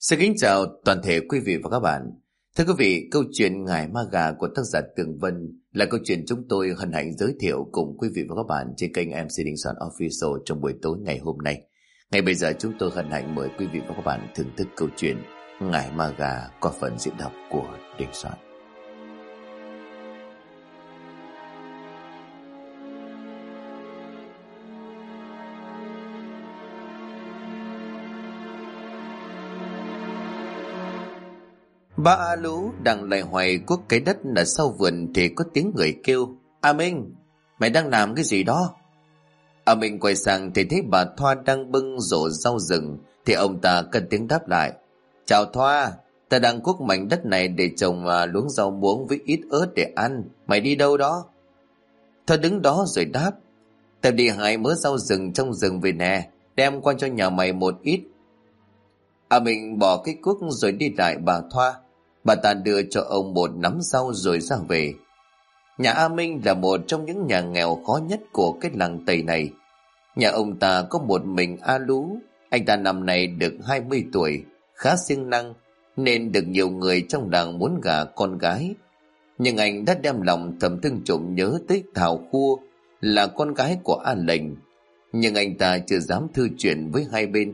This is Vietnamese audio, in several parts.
Xin kính chào toàn thể quý vị và các bạn. Thưa quý vị, câu chuyện Ngải Ma Gà của tác giả Tường Vân là câu chuyện chúng tôi hân hạnh giới thiệu cùng quý vị và các bạn trên kênh MC Đình Soạn Official trong buổi tối ngày hôm nay. Ngay bây giờ chúng tôi hân hạnh mời quý vị và các bạn thưởng thức câu chuyện Ngải Ma Gà qua phần diễn đọc của Đình Soạn. Ba A Lú đang loay hoay cuốc cái đất ở sau vườn thì có tiếng người kêu: "A Minh, mày đang làm cái gì đó?" A Minh quay sang thì thấy bà Thoa đang bưng rổ rau rừng, thì ông ta cất tiếng đáp lại: "Chào Thoa, ta đang cuốc mảnh đất này để trồng luống rau muống với ít ớt để ăn. Mày đi đâu đó?" Thoa đứng đó rồi đáp: "Ta đi hái mớ rau rừng trong rừng về nè, đem qua cho nhà mày một ít." A Minh bỏ cái cuốc rồi đi lại bà Thoa. Bà ta đưa cho ông một nắm rau rồi ra về. Nhà A Minh là một trong những nhà nghèo khó nhất của cái làng Tây này. Nhà ông ta có một mình A Lú. Anh ta năm nay được 20 tuổi, khá siêng năng, nên được nhiều người trong làng muốn gả con gái. Nhưng anh đã đem lòng thầm thương trộm nhớ tới Thảo Khua, là con gái của A Lệnh. Nhưng anh ta chưa dám thư chuyện với hai bên.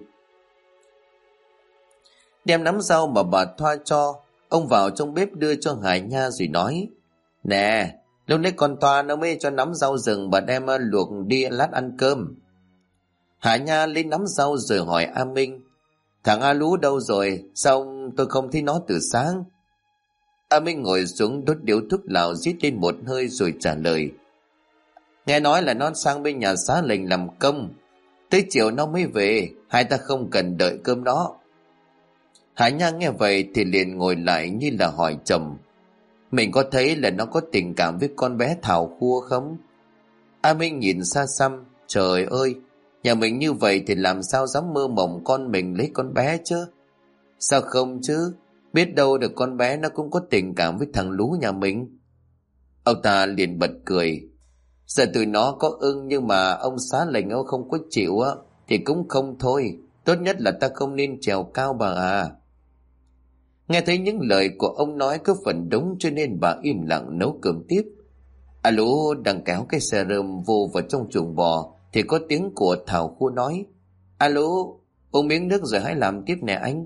Đem nắm rau mà bà Thoa cho, ông vào trong bếp đưa cho Hải Nha rồi nói: "Nè, lúc nãy con Thoa nó mới cho nắm rau rừng, bà đem luộc đi lát ăn cơm." Hải Nha lấy nắm rau rồi hỏi A Minh: "Thằng A Lú đâu rồi? Sao tôi không thấy nó từ sáng?" A Minh ngồi xuống đốt điếu thuốc lào rít lên một hơi rồi trả lời: "Nghe nói là nó sang bên nhà xá Lệnh làm công, tới chiều nó mới về, hai ta không cần đợi cơm đó." Hải Nha nghe vậy thì liền ngồi lại như là hỏi chồng: "Mình có thấy là nó có tình cảm với con bé Thảo Khua không?" A Minh nhìn xa xăm: "Trời ơi, nhà mình như vậy thì làm sao dám mơ mộng con mình lấy con bé chứ?" "Sao không chứ, biết đâu được con bé nó cũng có tình cảm với thằng Lú nhà mình." Ông ta liền bật cười: "Giờ tụi nó có ưng, nhưng mà ông xá Lệnh ông không có chịu á thì cũng không thôi. Tốt nhất là ta không nên trèo cao bà à." Nghe thấy những lời của ông nói có phần đúng, cho nên bà im lặng nấu cơm tiếp. A Lú đang kéo cái xe rơm vô vào trong chuồng bò thì có tiếng của Thảo Khua nói: "A Lú, uống miếng nước rồi hãy làm tiếp nè anh."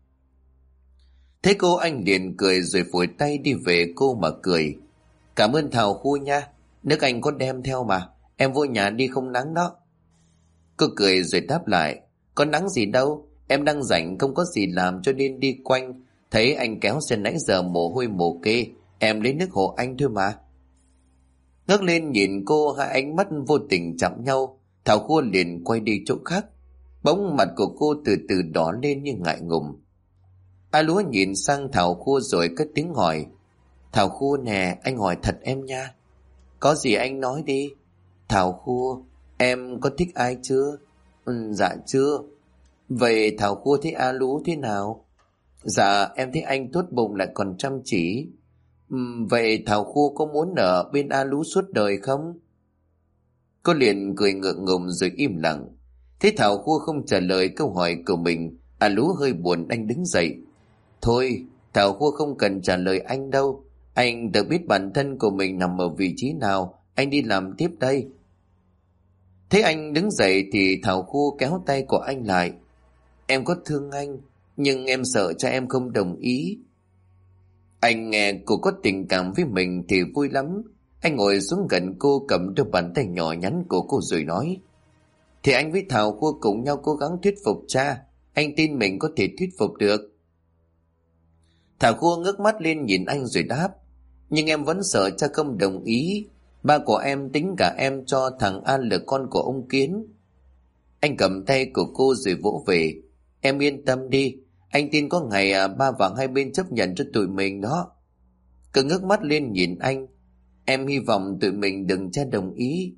Thế cô anh liền cười rồi phủi tay đi về cô mà cười: "Cảm ơn Thảo Khua nha, nước anh có đem theo mà, em vô nhà đi không nắng đó." Cô cười rồi đáp lại: "Có nắng gì đâu, em đang rảnh không có gì làm cho nên đi quanh. Thấy anh kéo xe nãy giờ mồ hôi mồ kê, em lấy nước hộ anh thôi mà." Ngước lên nhìn cô, hai ánh mắt vô tình chạm nhau. Thảo Khua liền quay đi chỗ khác. Bỗng mặt của cô từ từ đỏ lên như ngại ngùng. A Lúa nhìn sang Thảo Khua rồi cất tiếng hỏi: "Thảo Khua nè, anh hỏi thật em nha." "Có gì anh nói đi." "Thảo Khua, em có thích ai chưa?" Dạ chưa." "Vậy Thảo Khua thấy A Lú thế nào?" "Dạ em thấy anh tốt bụng lại còn chăm chỉ." Vậy Thảo Khua có muốn ở bên A Lú suốt đời không?" Cô liền cười ngượng ngùng rồi im lặng. Thế Thảo Khua không trả lời câu hỏi của mình, A Lú hơi buồn, anh đứng dậy: "Thôi, Thảo Khua không cần trả lời anh đâu. Anh tự biết bản thân của mình nằm ở vị trí nào, anh đi làm tiếp đây." Thế anh đứng dậy thì Thảo Khua kéo tay của anh lại: "Em có thương anh, nhưng em sợ cha em không đồng ý." Anh nghe cô có tình cảm với mình thì vui lắm. Anh ngồi xuống gần cô, cầm đôi bàn tay nhỏ nhắn của cô rồi nói: "Thì anh với Thảo Khua cùng nhau cố gắng thuyết phục cha. Anh tin mình có thể thuyết phục được." Thảo Khua ngước mắt lên nhìn anh rồi đáp: "Nhưng em vẫn sợ cha không đồng ý. Ba của em tính cả em cho thằng An là con của ông Kiến." Anh cầm tay của cô rồi vỗ về: "Em yên tâm đi, anh tin có ngày ba và hai bên chấp nhận cho tụi mình đó." Cứ ngước mắt lên nhìn anh: "Em hy vọng tụi mình đừng cha đồng ý."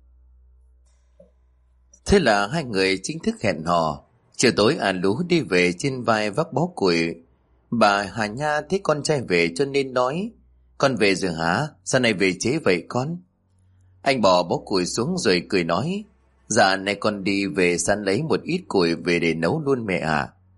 Thế là hai người chính thức hẹn hò. Chiều tối A Lú đi về trên vai vác bó củi. Bà Hà Nha thấy con trai về cho nên nói: "Con về rồi hả? Sao này về trễ vậy con?" Anh bỏ bó củi xuống rồi cười nói: "Dạ này con đi về săn lấy một ít củi về để nấu luôn mẹ à."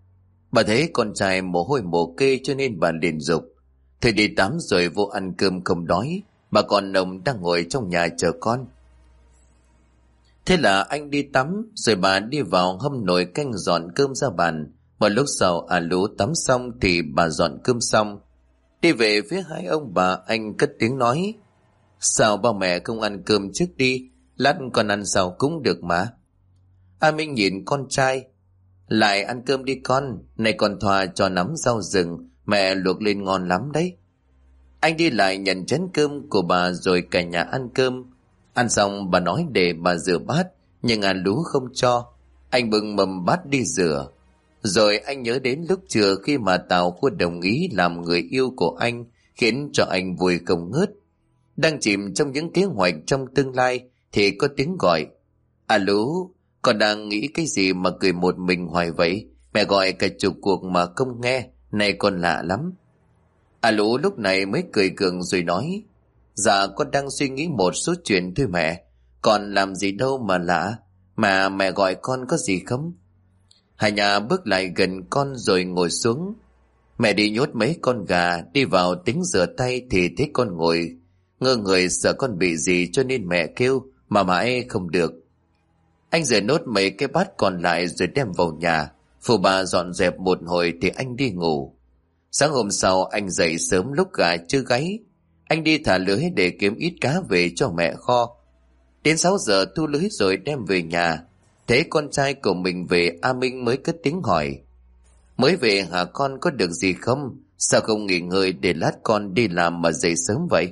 Bà thấy con trai mồ hôi mồ kê cho nên bà liền dục. Thôi đi tắm rồi vô ăn cơm không đói. Bà con ông đang ngồi trong nhà chờ con. Thế là anh đi tắm, rồi bà đi vào hâm nồi canh dọn cơm ra bàn. Một lúc sau Lú tắm xong thì bà dọn cơm xong. Đi về phía hai ông bà, anh cất tiếng nói: Sao ba mẹ không ăn cơm trước đi, lát con ăn sau cũng được mà. Minh nhìn con trai: Lại ăn cơm đi con, này con Thoa cho nắm rau rừng, mẹ luộc lên ngon lắm đấy. Anh đi lại nhận chén cơm của bà rồi cả nhà ăn cơm. Ăn xong bà nói để bà rửa bát, nhưng Lú không cho. Anh bưng mâm bát đi rửa. Rồi anh nhớ đến lúc trưa khi mà Tào Khua đồng ý làm người yêu của anh, khiến cho anh vui không ngớt. Đang chìm trong những kế hoạch trong tương lai thì có tiếng gọi: Lú, con đang nghĩ cái gì mà cười một mình hoài vậy? Mẹ gọi cả chục cuộc mà không nghe, này con lạ lắm. Lú lúc này mới cười gượng rồi nói: Dạ con đang suy nghĩ một số chuyện thôi mẹ. Còn làm gì đâu mà lạ, mà mẹ gọi con có gì không? Hà Nhà bước lại gần con rồi ngồi xuống. Mẹ đi nhốt mấy con gà, đi vào tính rửa tay thì thấy con ngồi ngơ người, sợ con bị gì cho nên mẹ kêu mà mãi không được. Anh rửa nốt mấy cái bát còn lại rồi đem vào nhà. Phụ bà dọn dẹp một hồi thì anh đi ngủ. Sáng hôm sau anh dậy sớm lúc gà chưa gáy. Anh đi thả lưới để kiếm ít cá về cho mẹ kho. Đến 6 giờ thu lưới rồi đem về nhà. Thấy con trai của mình về, Minh mới cất tiếng hỏi: Mới về hả con, có được gì không? Sao không nghỉ ngơi để lát con đi làm mà dậy sớm vậy?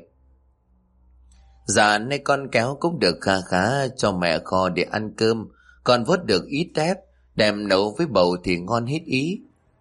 Dạ nay con kéo cũng được khá khá cho mẹ kho để ăn cơm. Con vớt được ít tép, đem nấu với bầu thì ngon hết ý.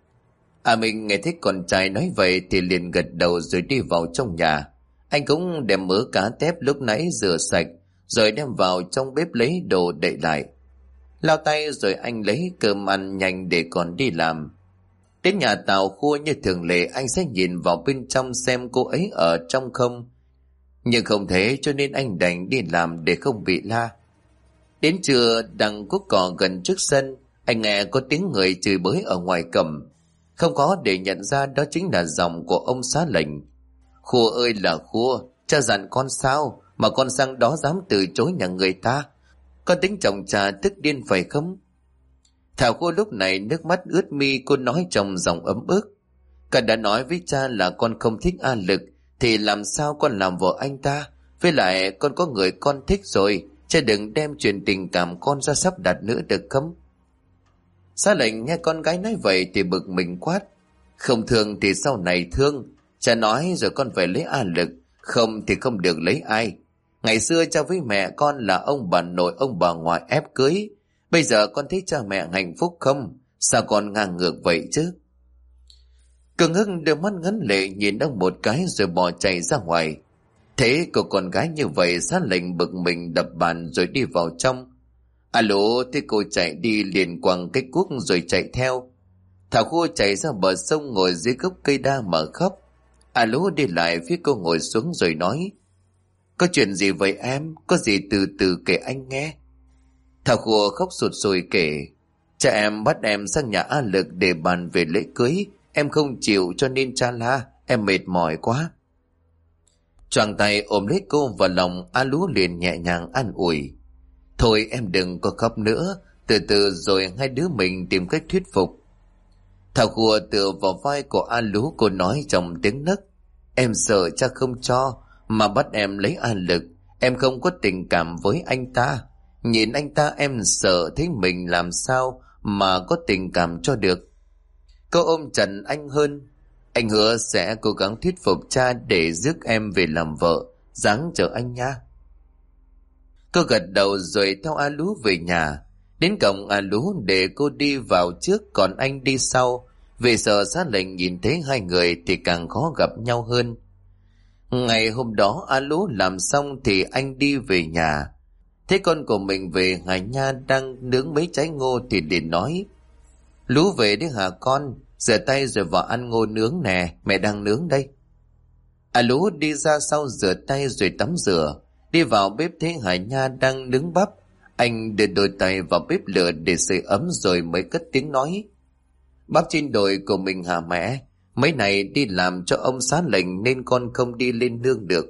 Minh nghe thấy con trai nói vậy thì liền gật đầu rồi đi vào trong nhà. Anh cũng đem mớ cá tép lúc nãy rửa sạch rồi đem vào trong bếp lấy đồ đậy lại. Lau tay rồi anh lấy cơm ăn nhanh để còn đi làm. Đến nhà Tào Khua như thường lệ, anh sẽ nhìn vào bên trong xem cô ấy ở trong không. Nhưng không thế cho nên anh đành đi làm để không bị la. Đến trưa đằng cuốc cỏ gần trước sân, anh nghe có tiếng người chửi bới ở ngoài cổng. Không có để nhận ra đó chính là giọng của ông xá lệnh. Khua ơi là Khua, cha dặn con sao mà con sang đó dám từ chối nhà người ta? Con tính chồng cha tức điên phải không? Thảo Khua lúc này nước mắt ướt mi, cô nói trong giọng ấm ức: Con đã nói với cha là con không thích Lực, thì làm sao con làm vợ anh ta? Với lại con có người con thích rồi, cha đừng đem chuyện tình cảm con ra sắp đặt nữa được không? Xá lệnh nghe con gái nói vậy thì bực mình quát: Không thương thì sau này thương. Cha nói rồi con phải lấy Lực, không thì không được lấy ai. Ngày xưa cha với mẹ con là ông bà nội ông bà ngoại ép cưới. Bây giờ con thấy cha mẹ hạnh phúc không? Sao con ngang ngược vậy chứ? Cường Hưng đưa mắt ngấn lệ nhìn ông một cái rồi bỏ chạy ra ngoài. Thế cô con gái như vậy, xá lệnh bực mình đập bàn rồi đi vào trong. Alo, thế cô chạy đi liền quăng cái cuốc rồi chạy theo. Thảo Khua chạy ra bờ sông ngồi dưới gốc cây đa mà khóc. Alo đi lại phía cô ngồi xuống rồi nói: Có chuyện gì vậy em? Có gì từ từ kể anh nghe. Thảo Khua khóc sụt sùi kể: Cha em bắt em sang nhà Lực để bàn về lễ cưới. Em không chịu cho nên cha la, em mệt mỏi quá. Choàng tay ôm lấy cô vào lòng, Lú liền nhẹ nhàng an ủi: Thôi em đừng có khóc nữa, từ từ rồi hai đứa mình tìm cách thuyết phục. Thảo Khua tựa vào vai của Lú, cô nói trong tiếng nấc: Em sợ cha không cho mà bắt em lấy Lực. Em không có tình cảm với anh ta. Nhìn anh ta em sợ thấy mình làm sao mà có tình cảm cho được. Cô ôm chặt anh hơn: Anh hứa sẽ cố gắng thuyết phục cha để rước em về làm vợ, ráng chờ anh nha. Cô gật đầu rồi theo Lú về nhà. Đến cổng Lú để cô đi vào trước còn anh đi sau, vì sợ xá lệnh nhìn thấy hai người thì càng khó gặp nhau hơn. Ngày hôm đó Lú làm xong thì anh đi về nhà. Thấy con của mình về, Hà Nha đang nướng mấy trái ngô thì liền nói: Lú về đấy hả con? Rửa tay rồi vào ăn ngô nướng nè, mẹ đang nướng đây. Lú đi ra sau rửa tay rồi tắm rửa. Đi vào bếp thấy Hà Nha đang nướng bắp. Anh đưa đôi tay vào bếp lửa để sưởi ấm rồi mới cất tiếng nói: Bác trên đồi của mình hả mẹ? Mấy này đi làm cho ông xá lệnh nên con không đi lên nương được.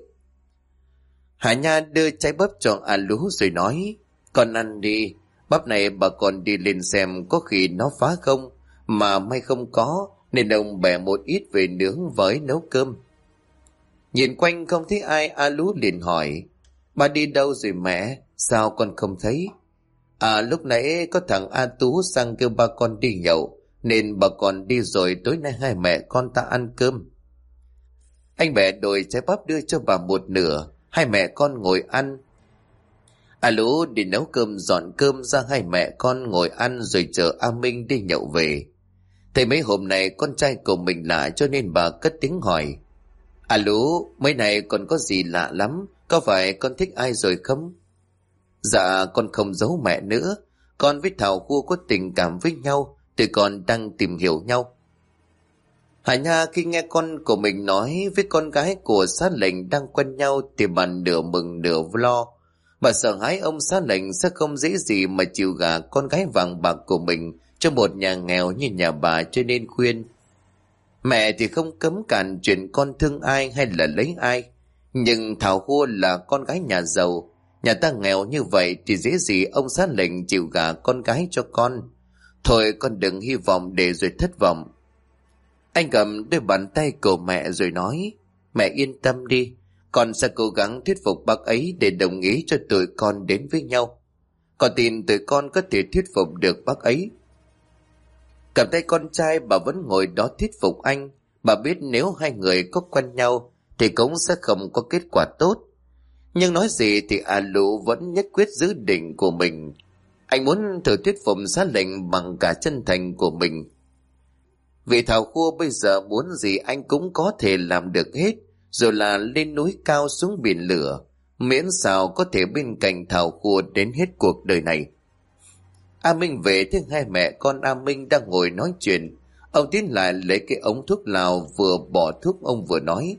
Hà Nha đưa trái bắp cho A Lú rồi nói, con ăn đi, bắp này bà còn đi lên xem có khi nó phá không, mà may không có, nên ông bẻ một ít về nướng với nấu cơm. Nhìn quanh không thấy ai, A Lú liền hỏi, bà đi đâu rồi mẹ, sao con không thấy? À, lúc nãy có thằng A Tú sang kêu ba con đi nhậu, nên bà con đi rồi, tối nay hai mẹ con ta ăn cơm. Anh bẻ đồi trái bắp đưa cho bà một nửa, hai mẹ con ngồi ăn. A Lú đi nấu cơm dọn cơm ra, hai mẹ con ngồi ăn rồi chờ A Minh đi nhậu về. Thấy mấy hôm nay con trai của mình lạ cho nên bà cất tiếng hỏi, A Lú, mấy này còn có gì lạ lắm, có phải con thích ai rồi không? Dạ con không giấu mẹ nữa, con với Thảo Khua có tình cảm với nhau, tụi con đang tìm hiểu nhau. Hà Nha khi nghe con của mình nói với con gái của xá lệnh đang quen nhau thì bà nửa mừng nửa lo. Bà sợ hãi ông xá lệnh sẽ không dễ gì mà chịu gả con gái vàng bạc của mình cho một nhà nghèo như nhà bà, cho nên khuyên. Mẹ thì không cấm cản chuyện con thương ai hay là lấy ai, nhưng Thảo Khua là con gái nhà giàu, nhà ta nghèo như vậy thì dễ gì ông xá lệnh chịu gả con gái cho con. Thôi con đừng hy vọng để rồi thất vọng. Anh cầm đôi bàn tay của mẹ rồi nói, mẹ yên tâm đi, con sẽ cố gắng thuyết phục bác ấy để đồng ý cho tụi con đến với nhau. Con tin tụi con có thể thuyết phục được bác ấy. Cầm tay con trai bà vẫn ngồi đó thuyết phục anh. Bà biết nếu hai người có quen nhau thì cũng sẽ không có kết quả tốt. Nhưng nói gì thì A Lũ vẫn nhất quyết giữ định của mình. Anh muốn thử thuyết phục xá lệnh bằng cả chân thành của mình. Vì Thảo Khua bây giờ muốn gì anh cũng có thể làm được hết, rồi là lên núi cao xuống biển lửa, miễn sao có thể bên cạnh Thảo Khua đến hết cuộc đời này. A Minh về thấy hai mẹ con A Minh đang ngồi nói chuyện. Ông tiến lại lấy cái ống thuốc lào vừa bỏ thuốc, ông vừa nói,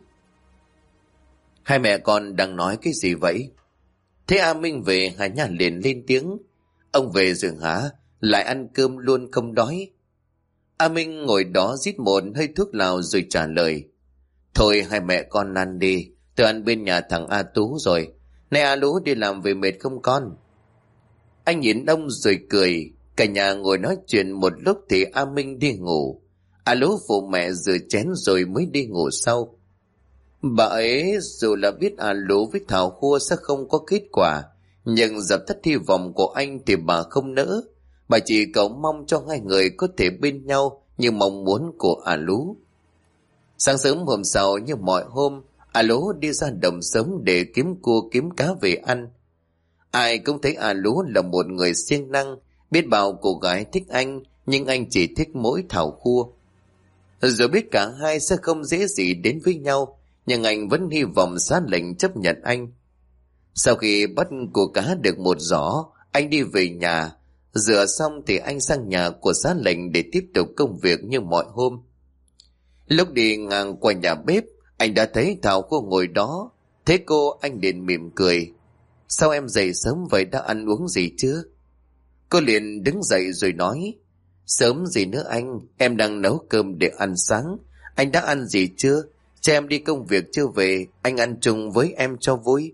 hai mẹ con đang nói cái gì vậy? Thế A Minh về, Hà Nha liền lên tiếng, ông về rồi hả? Lại ăn cơm luôn không đói? A Minh ngồi đó rít một hơi thuốc lào rồi trả lời, thôi hai mẹ con ăn đi, tôi ăn bên nhà thằng A Tú rồi. Này A Lú đi làm về mệt không con? Anh nhìn ông rồi cười. Cả nhà ngồi nói chuyện một lúc thì A Minh đi ngủ. A Lú phụ mẹ rửa chén rồi mới đi ngủ sau. Bà ấy dù là biết A Lú với Thảo Khua sẽ không có kết quả, nhưng dập tắt hy vọng của anh thì bà không nỡ. Bà chỉ cầu mong cho hai người có thể bên nhau như mong muốn của A Lú. Sáng sớm hôm sau như mọi hôm, A Lú đi ra đồng sớm để kiếm cua kiếm cá về ăn. Ai cũng thấy A Lú là một người siêng năng, biết bao cô gái thích anh, nhưng anh chỉ thích mỗi Thảo Khua. Rồi biết cả hai sẽ không dễ gì đến với nhau, nhưng anh vẫn hy vọng xá lệnh chấp nhận anh. Sau khi bắt cua cá được một giỏ, anh đi về nhà. Rửa xong thì anh sang nhà của xá lệnh để tiếp tục công việc như mọi hôm. Lúc đi ngang qua nhà bếp, anh đã thấy Thảo Khua ngồi đó. Thấy cô, anh liền mỉm cười. Sao em dậy sớm vậy, đã ăn uống gì chưa? Cô liền đứng dậy rồi nói, sớm gì nữa anh, em đang nấu cơm để ăn sáng. Anh đã ăn gì chưa? Cho em đi công việc chưa về, anh ăn chung với em cho vui.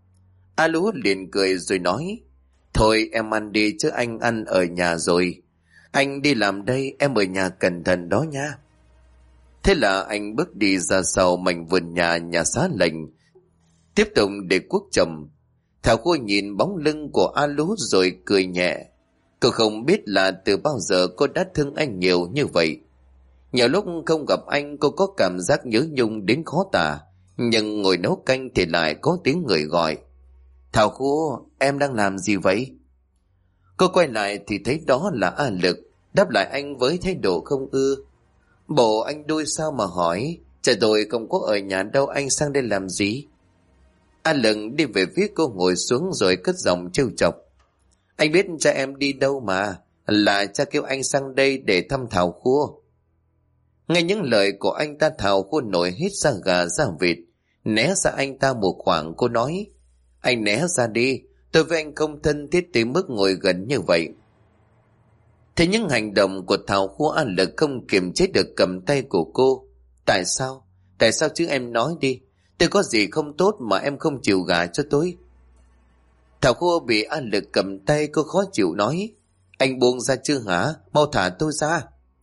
A Lú liền cười rồi nói, thôi em ăn đi chứ anh ăn ở nhà rồi. Anh đi làm đây, em ở nhà cẩn thận đó nha. Thế là anh bước đi ra sau mảnh vườn nhà xá lệnh, tiếp tục để cuốc trầm. Thảo Khua nhìn bóng lưng của A Lú rồi cười nhẹ. Cô không biết là từ bao giờ cô đã thương anh nhiều như vậy. Nhiều lúc không gặp anh cô có cảm giác nhớ nhung đến khó tả, nhưng ngồi nấu canh thì lại có tiếng người gọi. Thảo Khua, em đang làm gì vậy? Cô quay lại thì thấy đó là A Lực, đáp lại anh với thái độ không ưa. Bộ anh đuôi sao mà hỏi, trời tôi không có ở nhà đâu, anh sang đây làm gì? A Lực đi về phía cô ngồi xuống rồi cất giọng trêu chọc. Anh biết cha em đi đâu mà, là cha kêu anh sang đây để thăm Thảo Khua. Nghe những lời của anh ta, Thảo Khua nổi hết da gà da vịt, né ra anh ta một khoảng. Cô nói, anh né ra đi, tôi với anh không thân thiết tới mức ngồi gần như vậy. Thế những hành động của Thảo Khua A Lực không kiềm chế được cầm tay của cô. Tại sao? Tại sao chứ em nói đi. Tôi có gì không tốt mà em không chịu gả cho tôi? Thảo Khua bị A Lực cầm tay, cô khó chịu nói. Anh buông ra chưa hả? Mau thả tôi ra.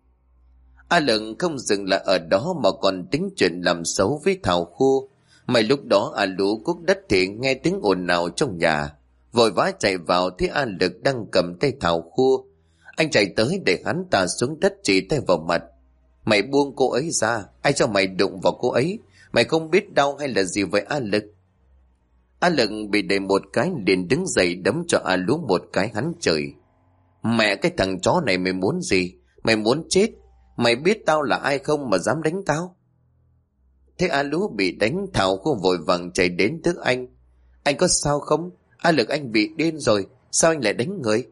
A Lực không dừng lại ở đó mà còn tính chuyện làm xấu với Thảo Khua. May lúc đó A Lú cuốc đất thì nghe tiếng ồn ào trong nhà, vội vã chạy vào thấy A Lực đang cầm tay Thảo Khua. Anh chạy tới để hắn ta xuống đất chỉ tay vào mặt. Mày buông cô ấy ra, ai cho mày đụng vào cô ấy? Mày không biết đau hay là gì vậy A Lực? A Lực bị đẩy một cái liền đứng dậy đấm cho A Lú một cái hắn chửi. Mẹ cái thằng chó này mày muốn gì? Mày muốn chết? Mày biết tao là ai không mà dám đánh tao? Thế A Lú bị đánh, Thảo Khua vội vàng chạy đến trước anh. Anh có sao không? A Lực anh bị điên rồi, sao anh lại đánh người?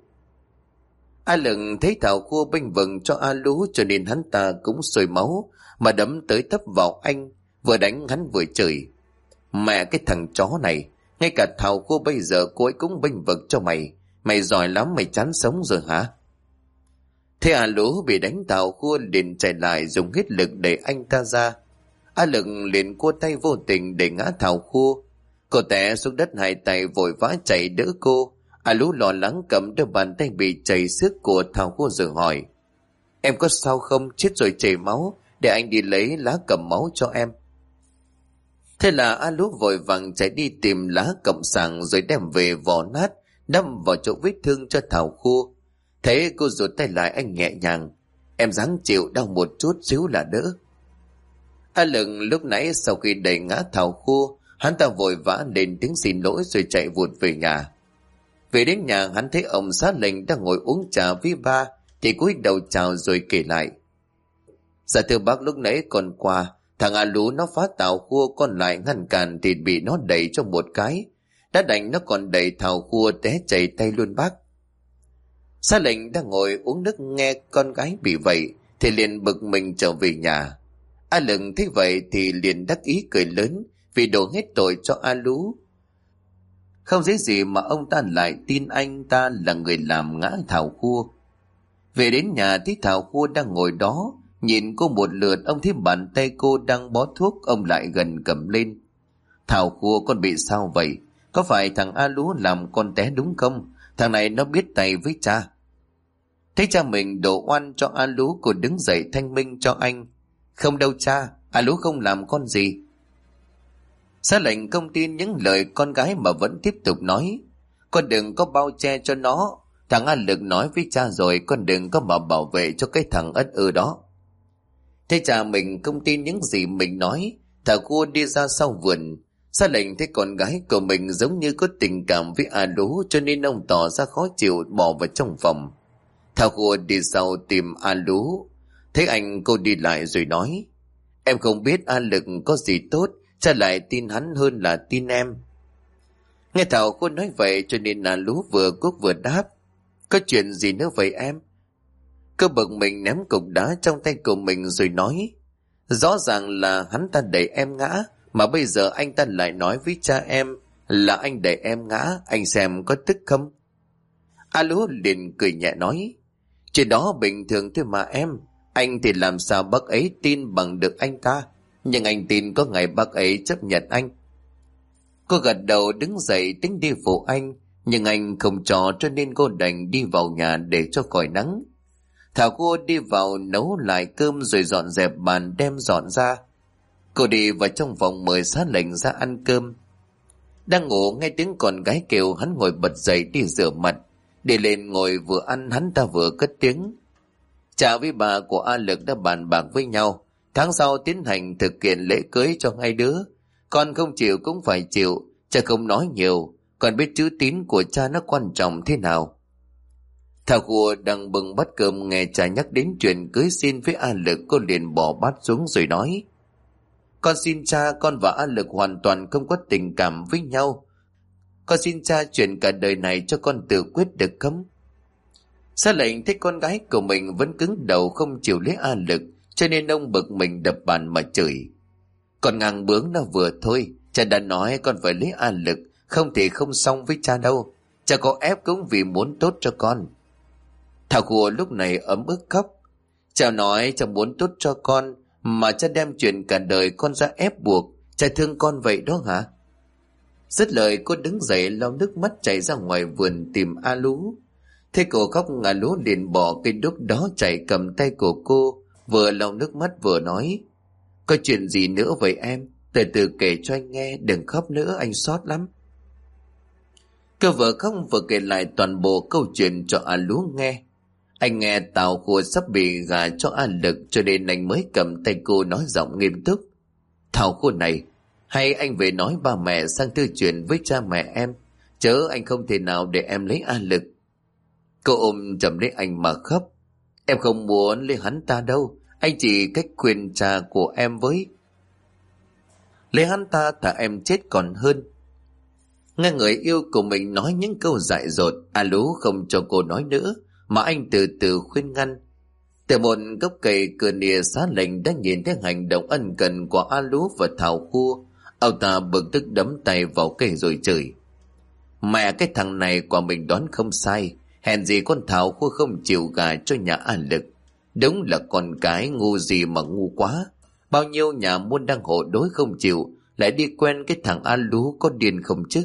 A Lực thấy Thảo Khua bênh vực cho A Lú cho nên hắn ta cũng sôi máu mà đấm tới tấp vào anh, vừa đánh hắn vừa chửi. Mẹ cái thằng chó này, ngay cả Thảo Khua bây giờ cô ấy cũng bênh vực cho mày. Mày giỏi lắm, mày chán sống rồi hả? Thế A Lú bị đánh, Thảo Khua liền chạy lại dùng hết lực để anh ta ra. A Lực liền cua tay vô tình để ngã Thảo Khua. Cô té xuống đất, hai tay vội vã chạy đỡ cô. A Lú lo lắng cầm đôi bàn tay bị chảy xước của Thảo Khua rồi hỏi. Em có sao không? Chết rồi chảy máu, để anh đi lấy lá cầm máu cho em. Thế là A Lú vội vàng chạy đi tìm lá cẩm sàng rồi đem về vò nát, đâm vào chỗ vết thương cho Thảo Khua. Thế cô rụt tay lại, anh nhẹ nhàng. Em ráng chịu đau một chút xíu là đỡ. A Lực lúc nãy sau khi đẩy ngã Thảo Khua, hắn ta vội vã lên tiếng xin lỗi rồi chạy vụt về nhà. Về đến nhà, hắn thấy ông Xá Lệnh đang ngồi uống trà với ba thì cúi đầu chào rồi kể lại. Dạ thưa bác, lúc nãy còn qua thằng A Lú nó phá Thảo Khua, còn lại ngăn cản thì bị nó đẩy cho một cái, đã đánh nó còn đẩy Thảo Khua té chảy tay luôn bác. Xá Lệnh đang ngồi uống nước nghe con gái bị vậy thì liền bực mình trở về nhà. A Lực thấy vậy thì liền đắc ý cười lớn vì đổ hết tội cho A Lú. Không dễ gì mà ông ta lại tin anh ta là người làm ngã Thảo Khua. Về đến nhà thấy Thảo Khua đang ngồi đó, nhìn cô một lượt, ông thấy bàn tay cô đang bó thuốc, ông lại gần cầm lên. Thảo Khua, con bị sao vậy? Có phải thằng A Lú làm con té đúng không? Thằng này nó biết tay với cha. Thấy cha mình đổ oan cho A Lú, cô đứng dậy thanh minh cho anh. Không đâu cha, A Lú không làm con gì. Xá Lệnh không tin những lời con gái mà vẫn tiếp tục nói. Con đừng có bao che cho nó. Thằng A Lực nói với cha rồi, con đừng có mà bảo vệ cho cái thằng ất ư đó. Thế cha mình không tin những gì mình nói. Thảo Khua đi ra sau vườn. Xá Lệnh thấy con gái của mình giống như có tình cảm với A Lú, cho nên ông tỏ ra khó chịu bỏ vào trong phòng. Thảo Khua đi sau tìm A Lú. Thấy anh, cô đi lại rồi nói. Em không biết A Lực có gì tốt, cha lại tin hắn hơn là tin em. Nghe Thảo Khua nói vậy cho nên A Lú vừa cuốc vừa đáp. Có chuyện gì nữa vậy em? Cô bực mình ném cục đá trong tay của mình rồi nói. Rõ ràng là hắn ta đẩy em ngã, mà bây giờ anh ta lại nói với cha em là anh đẩy em ngã, anh xem có tức không? A Lú liền cười nhẹ nói. Chuyện đó bình thường thôi mà em. Anh thì làm sao bác ấy tin bằng được anh ta, nhưng anh tin có ngày bác ấy chấp nhận anh. Cô gật đầu đứng dậy tính đi phụ anh, nhưng anh không cho nên cô đành đi vào nhà để cho khỏi nắng. Thảo Khua đi vào nấu lại cơm rồi dọn dẹp bàn đem dọn ra. Cô đi vào trong phòng mời Xá Lệnh ra ăn cơm. Đang ngủ nghe tiếng con gái kêu, hắn ngồi bật dậy đi rửa mặt. Đi lên ngồi vừa ăn, hắn ta vừa cất tiếng. Cha với bà của A Lực đã bàn bạc với nhau, tháng sau tiến hành thực hiện lễ cưới cho hai đứa. Con không chịu cũng phải chịu, cha không nói nhiều, con biết chữ tín của cha nó quan trọng thế nào. Thảo Khua đang bưng bát cơm nghe cha nhắc đến chuyện cưới xin với A Lực, cô liền bỏ bát xuống rồi nói. Con xin cha, con và A Lực hoàn toàn không có tình cảm với nhau. Con xin cha chuyện cả đời này cho con tự quyết được không? Xá Lệnh thấy con gái của mình vẫn cứng đầu không chịu lấy A Lực, cho nên ông bực mình đập bàn mà chửi. Con ngang bướng nó vừa thôi, cha đã nói con phải lấy A Lực, không thì không xong với cha đâu. Cha có ép cũng vì muốn tốt cho con. Thảo Khua lúc này ấm ức khóc. Cha nói cha muốn tốt cho con, mà cha đem chuyện cả đời con ra ép buộc. Cha thương con vậy đó hả? Dứt lời cô đứng dậy lau nước mắt chạy ra ngoài vườn tìm A Lú. Thế cô khóc, A Lú liền bỏ cây đuốc đó chạy cầm tay của cô, vừa lau nước mắt vừa nói: có chuyện gì nữa vậy em? Từ từ kể cho anh nghe, đừng khóc nữa, anh xót lắm. Cô vừa khóc vừa kể lại toàn bộ câu chuyện cho A Lú nghe. Anh nghe Tào Khua sắp bị gả cho A Lực, cho nên anh mới cầm tay cô nói giọng nghiêm túc: Thảo Khua này, hay anh về nói ba mẹ sang thư chuyện với cha mẹ em, chớ anh không thể nào để em lấy A Lực. Cô ôm chầm lấy anh mà khóc: em không muốn lấy hắn ta đâu, anh chỉ cách khuyên cha của em với. Lấy hắn ta thà em chết còn hơn. Nghe người yêu của mình nói những câu dại dột, A Lú không cho cô nói nữa, mà anh từ từ khuyên ngăn. Từ một gốc cây cửa nìa xá lệnh đã nhìn thấy hành động ân cần của A Lú và Thảo Khua. Ông ta bực tức đấm tay vào cây rồi chửi: mẹ cái thằng này quả mình đoán không sai, hèn gì con Thảo Khua không chịu gả cho nhà A Lực. Đúng là con cái ngu gì mà ngu quá. Bao nhiêu nhà môn đang hộ đối không chịu, lại đi quen cái thằng A Lú, có điên không chứ?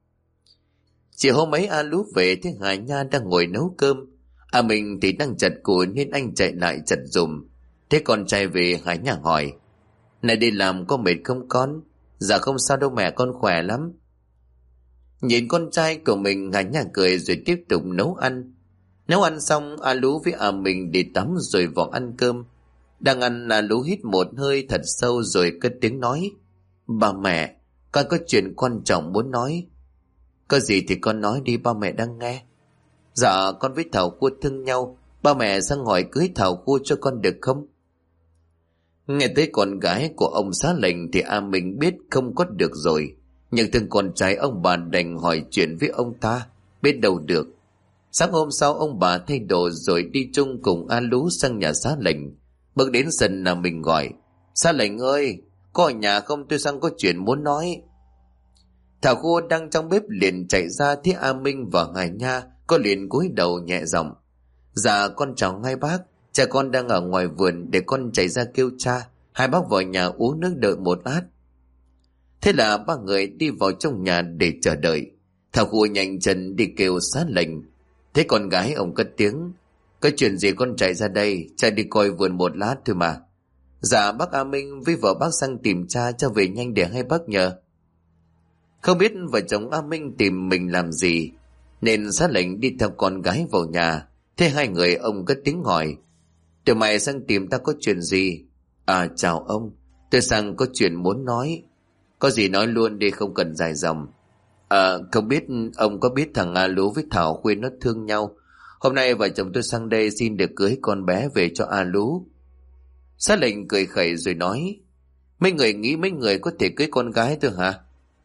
Chiều hôm ấy A Lú về thấy Hà Nha đang ngồi nấu cơm. Mình thì đang chặt củi nên anh chạy lại chặt giùm. Thế con trai về, Hà Nha hỏi: này đi làm có mệt không con? Dạ không sao đâu mẹ, con khỏe lắm. Nhìn con trai của mình, Hà Nha cười rồi tiếp tục nấu ăn. Nấu ăn xong, A Lú với mình đi tắm rồi vào ăn cơm. Đang ăn, A Lú hít một hơi thật sâu rồi cất tiếng nói: ba mẹ, con có chuyện quan trọng muốn nói. Có gì thì con nói đi, ba mẹ đang nghe. Dạ con với Thảo Khua thương nhau, ba mẹ sang hỏi cưới Thảo Khua cho con được không? Nghe tới con gái của ông xá lệnh thì mình biết không có được rồi. Nhưng thương con trai, ông bà đành hỏi chuyện với ông ta, biết đâu được. Sáng hôm sau, ông bà thay đồ rồi đi chung cùng A Lú sang nhà xá lệnh. Bước đến sân mình gọi: xá lệnh ơi, có ở nhà không, tôi sang có chuyện muốn nói. Thảo Khua đang trong bếp liền chạy ra thấy A Minh và Hải Nha, có liền cúi đầu nhẹ giọng: dạ con chào hai bác, cha con đang ở ngoài vườn, để con chạy ra kêu cha, hai bác vào nhà uống nước đợi một lát. Thế là ba người đi vào trong nhà để chờ đợi. Thảo Khua nhanh chân đi kêu xá lệnh. Thế con gái ông cất tiếng: có chuyện gì con chạy ra đây, cha đi coi vườn một lát thôi mà. Dạ bác A Minh với vợ bác sang tìm cha về nhanh để hai bác nhờ. Không biết vợ chồng A Minh tìm mình làm gì, nên xá lệnh đi theo con gái vào nhà. Thế hai người ông cất tiếng hỏi: tụi mày sang tìm ta có chuyện gì? À chào ông, tôi sang có chuyện muốn nói. Có gì nói luôn đi, không cần dài dòng. Không biết ông có biết thằng A Lú với Thảo Khuyên nó thương nhau. Hôm nay vợ chồng tôi sang đây xin được cưới con bé về cho A Lú. Xá lệnh cười khẩy rồi nói: mấy người nghĩ mấy người có thể cưới con gái thôi hả?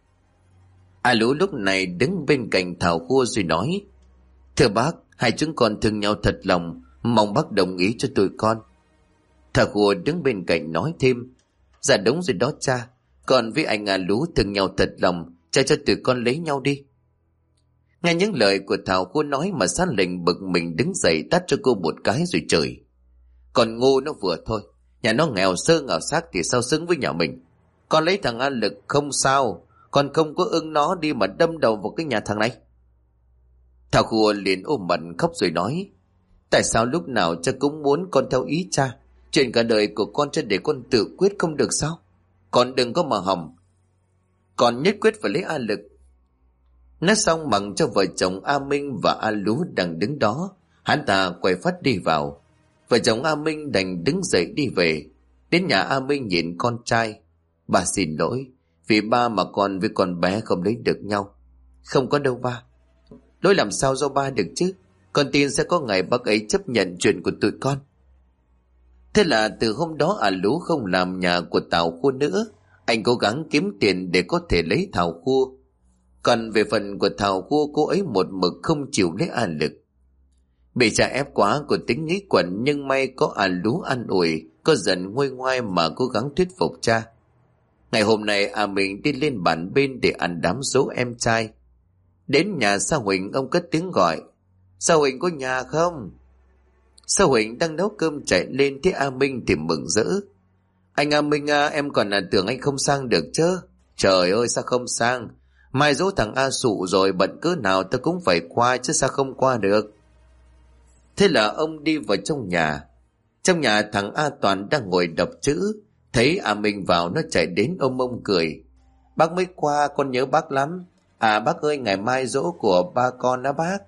A Lú lúc này đứng bên cạnh Thảo Khua rồi nói: thưa bác, hai chúng con thương nhau thật lòng, mong bác đồng ý cho tụi con. Thảo Khua đứng bên cạnh nói thêm: dạ đúng rồi đó cha, con với anh A Lú thương nhau thật lòng, cha cho tụi con lấy nhau đi. Nghe những lời của Thảo Khua nói mà xá lệnh bực mình đứng dậy tát cho cô một cái rồi chửi: còn ngu nó vừa thôi, nhà nó nghèo sơ nghèo xác thì sao xứng với nhà mình. Con lấy thằng A Lực không sao, con không có ưng nó đi mà đâm đầu vào cái nhà thằng này. Thảo Khua liền ôm mặt khóc rồi nói: tại sao lúc nào cha cũng muốn con theo ý cha, chuyện cả đời của con cha để con tự quyết không được sao? Con đừng có mà hòng, con nhất quyết phải lấy A Lực. Nói xong mặc cho vợ chồng A Minh và A Lú đang đứng đó, hắn ta quay phát đi vào. Vợ chồng A Minh đành đứng dậy đi về. Đến nhà A Minh nhìn con trai: bà xin lỗi, vì ba mà con với con bé không lấy được nhau. Không có đâu ba. Lỗi làm sao do ba được chứ, con tin sẽ có ngày bác ấy chấp nhận chuyện của tụi con. Thế là từ hôm đó A Lú không làm nhà của Thảo Khua nữa. Anh cố gắng kiếm tiền để có thể lấy Thảo Khua. Còn về phần của Thảo Khua, cô ấy một mực không chịu lấy A Lực. Bị cha ép quá, cô tính nghĩ quẩn, nhưng may có A Lú an ủi, có dần nguôi ngoai mà cố gắng thuyết phục cha. Ngày hôm nay A Minh đi lên bàn bên để ăn đám dỗ em trai. Đến nhà Sa Huỳnh, ông cất tiếng gọi: Sa Huỳnh có nhà không? Sa Huỳnh đang nấu cơm chạy lên thấy A Minh thì mừng rỡ. Anh A Minh à, em còn tưởng anh không sang được chứ. Trời ơi sao không sang, mai dỗ thằng A Sụ rồi, bận cỡ nào tôi cũng phải qua chứ sao không qua được. Thế là ông đi vào trong nhà. Trong nhà thằng A Toàn đang ngồi đọc chữ, thấy A Minh vào nó chạy đến ôm ông cười. Bác mới qua, con nhớ bác lắm. À bác ơi, ngày mai giỗ của ba con đó bác.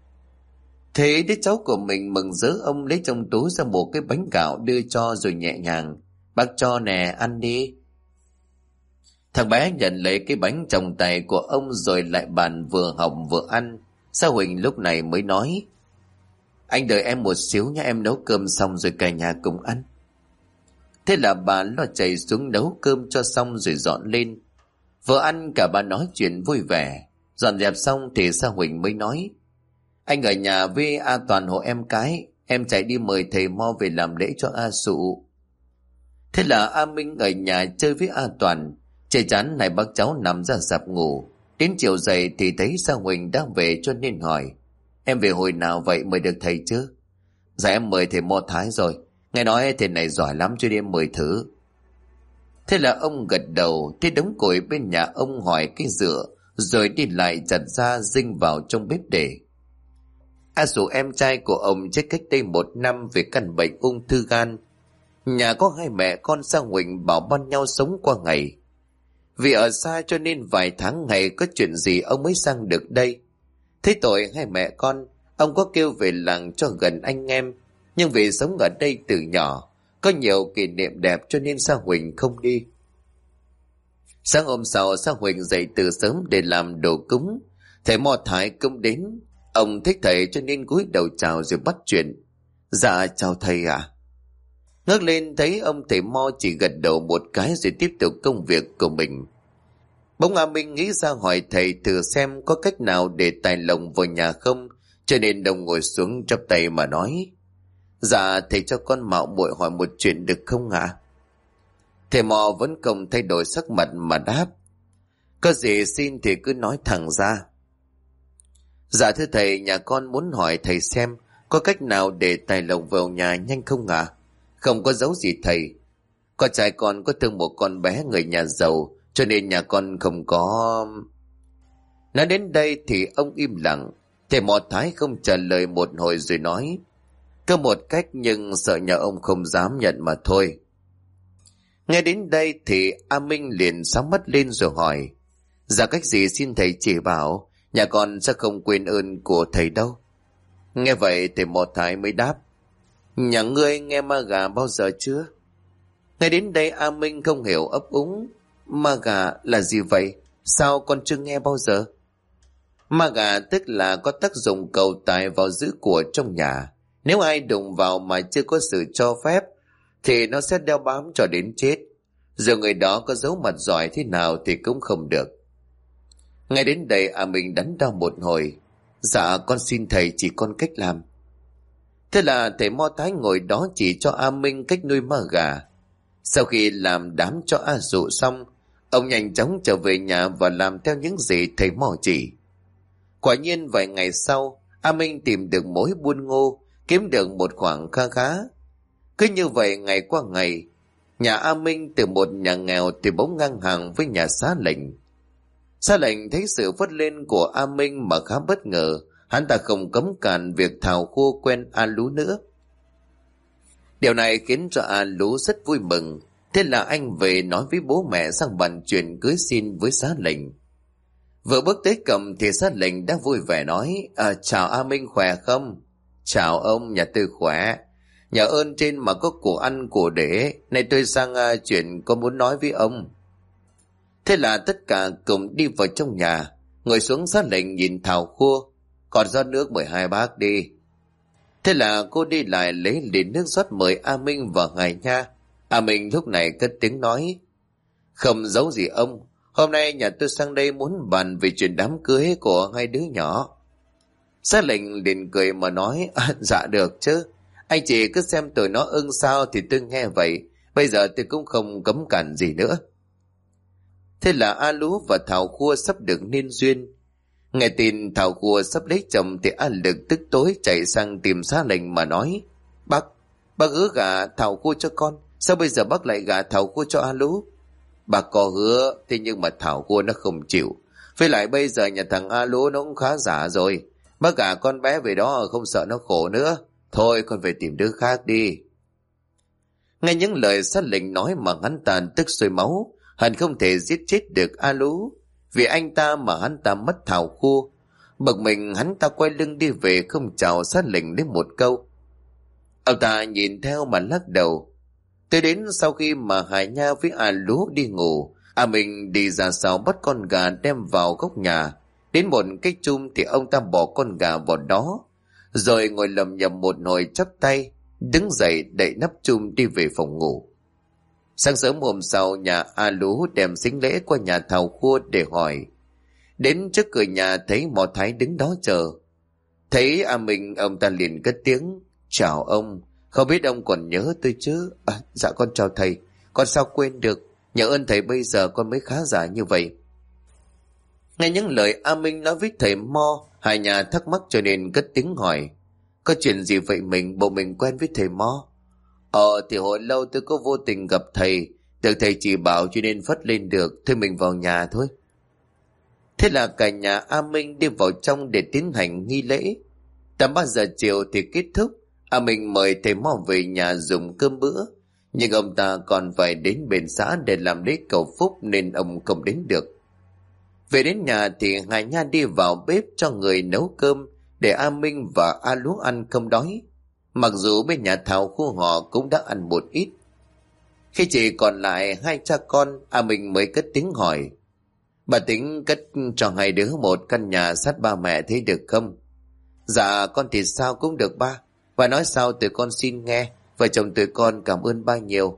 Thế đứa cháu của mình mừng rỡ, ông lấy trong túi ra một cái bánh gạo đưa cho rồi nhẹ nhàng. Bác cho nè, ăn đi. Thằng bé nhận lấy cái bánh trong tay của ông rồi lại bàn vừa học vừa ăn. Sa Huỳnh lúc này mới nói: Anh đợi em một xíu nhé, em nấu cơm xong rồi cả nhà cùng ăn. Thế là bà lo chạy xuống nấu cơm cho xong rồi dọn lên. Vừa ăn cả bà nói chuyện vui vẻ. Dọn dẹp xong thì Sa Huỳnh mới nói: Anh ở nhà với A Toàn hộ em cái, em chạy đi mời thầy Mo về làm lễ cho A Sụ. Thế là A Minh ở nhà chơi với A Toàn. Trời chán này bác cháu nằm ra sạp ngủ. Đến chiều dậy thì thấy Sa Huỳnh đang về cho nên hỏi: Em về hồi nào vậy, mời được thầy chứ? Dạ em mời thầy Mo Thái rồi, nghe nói thầy này giỏi lắm cho nên mời thử. Thế là ông gật đầu. Thế đống củi bên nhà ông hỏi cái dựa, rồi đi lại chặt ra dinh vào trong bếp để. A Sụ em trai của ông chết cách đây 1 năm vì căn bệnh ung thư gan. Nhà có 2 mẹ con Sa Huỳnh bảo ban nhau sống qua ngày. Vì ở xa cho nên vài tháng ngày có chuyện gì ông mới sang được đây. Thấy tội 2 mẹ con, ông có kêu về làng cho gần anh em. Nhưng vì sống ở đây từ nhỏ, có nhiều kỷ niệm đẹp cho nên Sa Huỳnh không đi. Sáng hôm sau, Sa Huỳnh dậy từ sớm để làm đồ cúng. Thầy Mo Thái cũng đến. Ông thích thầy cho nên cúi đầu chào rồi bắt chuyện: Dạ chào thầy ạ. Ngước lên thấy ông thầy Mo chỉ gật đầu một cái rồi tiếp tục công việc của mình. Bỗng A Minh nghĩ ra hỏi thầy thử xem có cách nào để tài lộc vào nhà không, cho nên đồng ngồi xuống chắp tay mà nói: Dạ thầy cho con mạo muội hỏi một chuyện được không ạ? Thầy Mo vẫn không thay đổi sắc mặt mà đáp: Có gì xin thì cứ nói thẳng ra. Dạ thưa thầy, nhà con muốn hỏi thầy xem có cách nào để tài lộc vào nhà nhanh không ạ? Không có giấu gì thầy. Con trai con có thương một con bé người nhà giàu, cho nên nhà con không có... Nói đến đây thì ông im lặng. Thầy Mò Thái không trả lời một hồi rồi nói: Có một cách nhưng sợ nhà ông không dám nhận mà thôi. Nghe đến đây thì A Minh liền sáng mắt lên rồi hỏi: Dạ cách gì xin thầy chỉ bảo, nhà con sẽ không quên ơn của thầy đâu. Nghe vậy thầy Mò Thái mới đáp: Nhà ngươi nghe ma gà bao giờ chưa? Nghe đến đây A Minh không hiểu ấp úng: Ma gà là gì vậy? Sao con chưa nghe bao giờ? Ma gà tức là có tác dụng cầu tài vào giữ của trong nhà. Nếu ai đụng vào mà chưa có sự cho phép thì nó sẽ đeo bám cho đến chết. Dù người đó có giấu mặt giỏi thế nào thì cũng không được. Ngay đến đây A Minh đắn đo một hồi: Dạ con xin thầy chỉ con cách làm. Thế là thầy Mo Thái ngồi đó chỉ cho A Minh cách nuôi ma gà. Sau khi làm đám cho A Sụ xong, ông nhanh chóng trở về nhà và làm theo những gì thầy Mo chỉ. Quả nhiên vài ngày sau, A Minh tìm được mối buôn ngô, kiếm được một khoản kha khá. Cứ như vậy ngày qua ngày, nhà A Minh từ một nhà nghèo thì bỗng ngang hàng với nhà Xá Lệnh. Xá Lệnh thấy sự vất lên của A Minh mà khá bất ngờ. Hắn ta không cấm cản việc Thảo Khô quen A Lú nữa. Điều này khiến cho A Lú rất vui mừng. Thế là anh về nói với bố mẹ sang bàn chuyện cưới xin với Xá Lệnh. Vừa bước tới cổng thì Xá Lệnh đã vui vẻ nói: Chào A Minh khỏe không? Chào ông, nhà tôi khỏe. Nhờ ơn trên mà có của ăn của để, nay tôi sang chuyện có muốn nói với ông. Thế là tất cả cùng đi vào trong nhà. Ngồi xuống Xá Lệnh nhìn Thảo Khô: Còn rót nước mời 2 bác đi. Thế là cô đi lại lấy ly nước rót mời A Minh và Hải Nha. A Minh lúc này cất tiếng nói: Không giấu gì ông, hôm nay nhà tôi sang đây muốn bàn về chuyện đám cưới của 2 đứa nhỏ. Xá Lệnh liền cười mà nói: Dạ được chứ, anh chị cứ xem tụi nó ưng sao thì tôi nghe vậy, bây giờ tôi cũng không cấm cản gì nữa. Thế là A Lú và Thảo Khua sắp được nên duyên. Nghe tin Thảo Khua sắp lấy chồng thì A Lực tức tối chạy sang tìm Xá Lệnh mà nói: Bác hứa gả Thảo Khua cho con, sao bây giờ bác lại gả Thảo Khua cho A Lú? Bà có hứa, thế nhưng mà Thảo Khua nó không chịu. Với lại bây giờ nhà thằng A Lú nó cũng khá giả rồi. Bác gả con bé về đó không sợ nó khổ nữa. Thôi con về tìm đứa khác đi. Nghe những lời sát lệnh nói mà hắn ta tức sôi máu, hận không thể giết chết được A Lú. Vì anh ta mà hắn ta mất Thảo Khua. Bực mình hắn ta quay lưng đi về, không chào sát lệnh đến một câu. Ông ta nhìn theo mà lắc đầu. Tới đến sau khi mà Hải Nha với A Lú đi ngủ, mình đi ra sau bắt con gà đem vào góc nhà. Đến một cái chum thì ông ta bỏ con gà vào đó, rồi ngồi lầm nhầm một hồi chắp tay, đứng dậy đậy nắp chum đi về phòng ngủ. Sáng sớm hôm sau, nhà A Lú đem sính lễ qua nhà Thảo Khua để hỏi. Đến trước cửa nhà thấy Mò Thái đứng đó chờ. Thấy mình, ông ta liền cất tiếng. Chào ông, không biết ông còn nhớ tôi chứ? Dạ con chào thầy, con sao quên được, nhờ ơn thầy bây giờ con mới khá giả như vậy. Nghe những lời A Minh nói với thầy Mo, Hải Nhà thắc mắc cho nên cất tiếng hỏi. Có chuyện gì vậy mình, bộ mình quen với thầy Mo? Thì hồi lâu tôi có vô tình gặp thầy, được thầy chỉ bảo cho nên phất lên được, thôi mình vào nhà thôi. Thế là cả nhà A Minh đi vào trong để tiến hành nghi lễ. Tầm 3 giờ chiều thì kết thúc. A Minh mời thầy Mo về nhà dùng cơm bữa, nhưng ông ta còn phải đến bên xã để làm lễ cầu phúc nên ông không đến được. Về đến nhà thì Hải Nha đi vào bếp cho người nấu cơm để A Minh và A Lú ăn không đói, mặc dù bên nhà Thảo Khua họ cũng đã ăn một ít. Khi chỉ còn lại hai cha con, A Minh mới cất tiếng hỏi. Bà tính cất cho hai đứa một căn nhà sát ba mẹ thấy được không? Dạ con thì sao cũng được ba. Bà nói sao tụi con xin nghe, vợ chồng tụi con cảm ơn ba nhiều.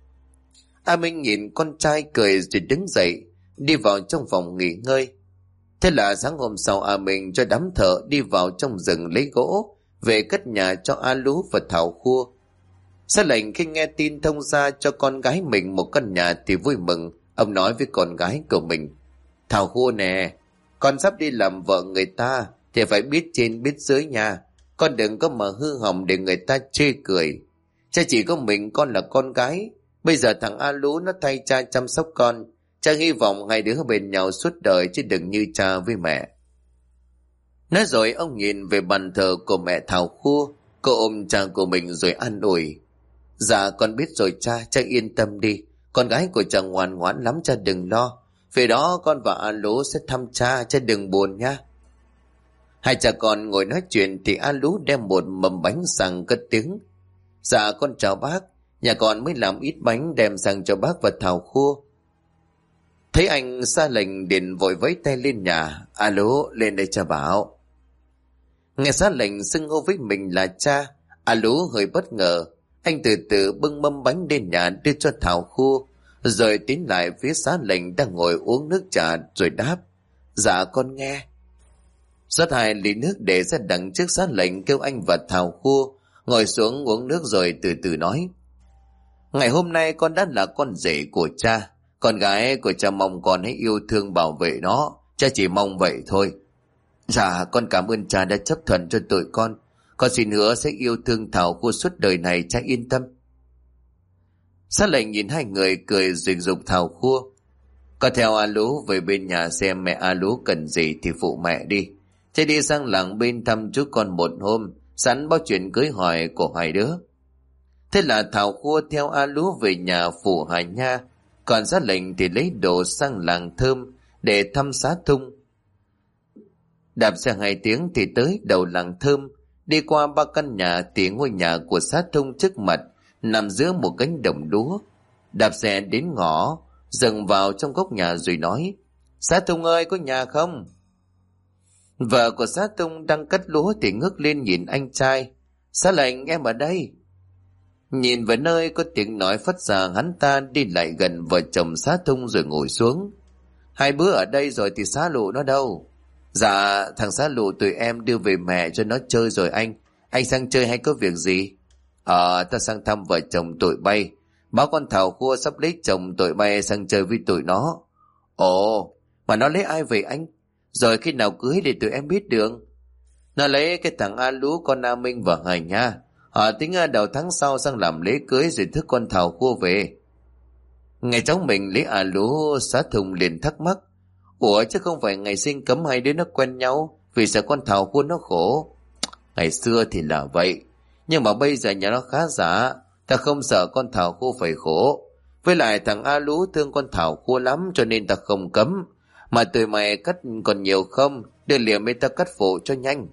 A Minh nhìn con trai cười rồi đứng dậy, đi vào trong phòng nghỉ ngơi. Thế là sáng hôm sau A Minh cho đám thợ đi vào trong rừng lấy gỗ, về cất nhà cho A Lú và Thảo Khua. Sa lệnh khi nghe tin thông ra cho con gái mình một căn nhà thì vui mừng. Ông nói với con gái của mình. Thảo Khua nè, con sắp đi làm vợ người ta thì phải biết trên biết dưới nha. Con đừng có mà hư hỏng để người ta chê cười. Cha chỉ có mình con là con gái. Bây giờ thằng A Lú nó thay cha chăm sóc con. Cha hy vọng hai đứa bên nhau suốt đời chứ đừng như cha với mẹ. Nói rồi ông nhìn về bàn thờ của mẹ Thảo Khua. Cô ôm cha của mình rồi an ủi. Dạ con biết rồi cha yên tâm đi. Con gái của cha ngoan ngoãn lắm, cha đừng lo. Về đó con và A Lú sẽ thăm cha đừng buồn nha. Hai cha con ngồi nói chuyện thì A Lú đem một mầm bánh sang cất tiếng. Dạ con chào bác, nhà con mới làm ít bánh đem sang cho bác và Thảo Khua. Thấy anh ra lệnh liền vội vẫy tay lên nhà. A Lú lên đây cha bảo. Nghe ra lệnh xưng hô với mình là cha, A Lú hơi bất ngờ. Anh từ từ bưng mâm bánh lên nhà đưa cho Thảo Khua, rồi tiến lại phía xá lệnh đang ngồi uống nước trà rồi đáp. Dạ con nghe. Rót 2 ly nước để ra đằng trước xá lệnh, kêu anh và Thảo Khua ngồi xuống uống nước rồi từ từ nói. Ngày hôm nay con đã là con rể của cha. Con gái của cha mong con hãy yêu thương bảo vệ nó. Cha chỉ mong vậy thôi. Dạ con cảm ơn cha đã chấp thuận cho tụi con. Con xin hứa sẽ yêu thương Thảo Khua suốt đời này, cha yên tâm. Xá lệnh nhìn hai người cười rồi giục Thảo Khua. Con theo A Lú về bên nhà xem mẹ A Lú cần gì thì phụ mẹ đi. Cha đi sang làng bên thăm chú con một hôm, sẵn báo chuyện cưới hỏi của hai đứa. Thế là Thảo Khua theo A Lú về nhà phụ Hải Nha, còn xá lệnh thì lấy đồ sang làng Thơm để thăm xá Thung. Đạp xe 2 tiếng thì tới đầu làng Thơm. Đi qua 3 căn nhà thì ngôi nhà của xá Thung trước mặt nằm giữa một cánh đồng lúa. Đạp xe đến ngõ, dừng vào trong góc nhà rồi nói. Xá Thung ơi, có nhà không? Vợ của xá Thung đang cắt lúa thì ngước lên nhìn anh trai. Xá lệnh, em ở đây. Nhìn vào nơi có tiếng nói phát ra, hắn ta đi lại gần vợ chồng xá Thung rồi ngồi xuống. 2 bữa ở đây rồi thì xá Lụ nó đâu? Dạ thằng xá Lụ tụi em đưa về mẹ cho nó chơi rồi anh. Anh sang chơi hay có việc gì? Ta sang thăm vợ chồng tụi bay. Báo con Thảo Khua sắp lấy chồng tụi bay sang chơi với tụi nó. Ồ, mà nó lấy ai về anh? Rồi khi nào cưới để tụi em biết được? Nó lấy cái thằng A Lú, con A Minh và Hải Nha. Họ tính đầu tháng sau sang làm lễ cưới rồi thức con Thảo Khua về. Ngày cháu mình lấy lú xá thùng liền thắc mắc. Ủa chứ không phải ngày sinh cấm hai đứa nó quen nhau vì sợ con Thảo Khua nó khổ. Ngày xưa thì là vậy, nhưng mà bây giờ nhà nó khá giả, ta không sợ con Thảo Khua phải khổ. Với lại thằng Lú thương con Thảo Khua lắm cho nên ta không cấm. Mà tụi mày cắt còn nhiều không, đưa liềm bên ta cắt phụ cho nhanh.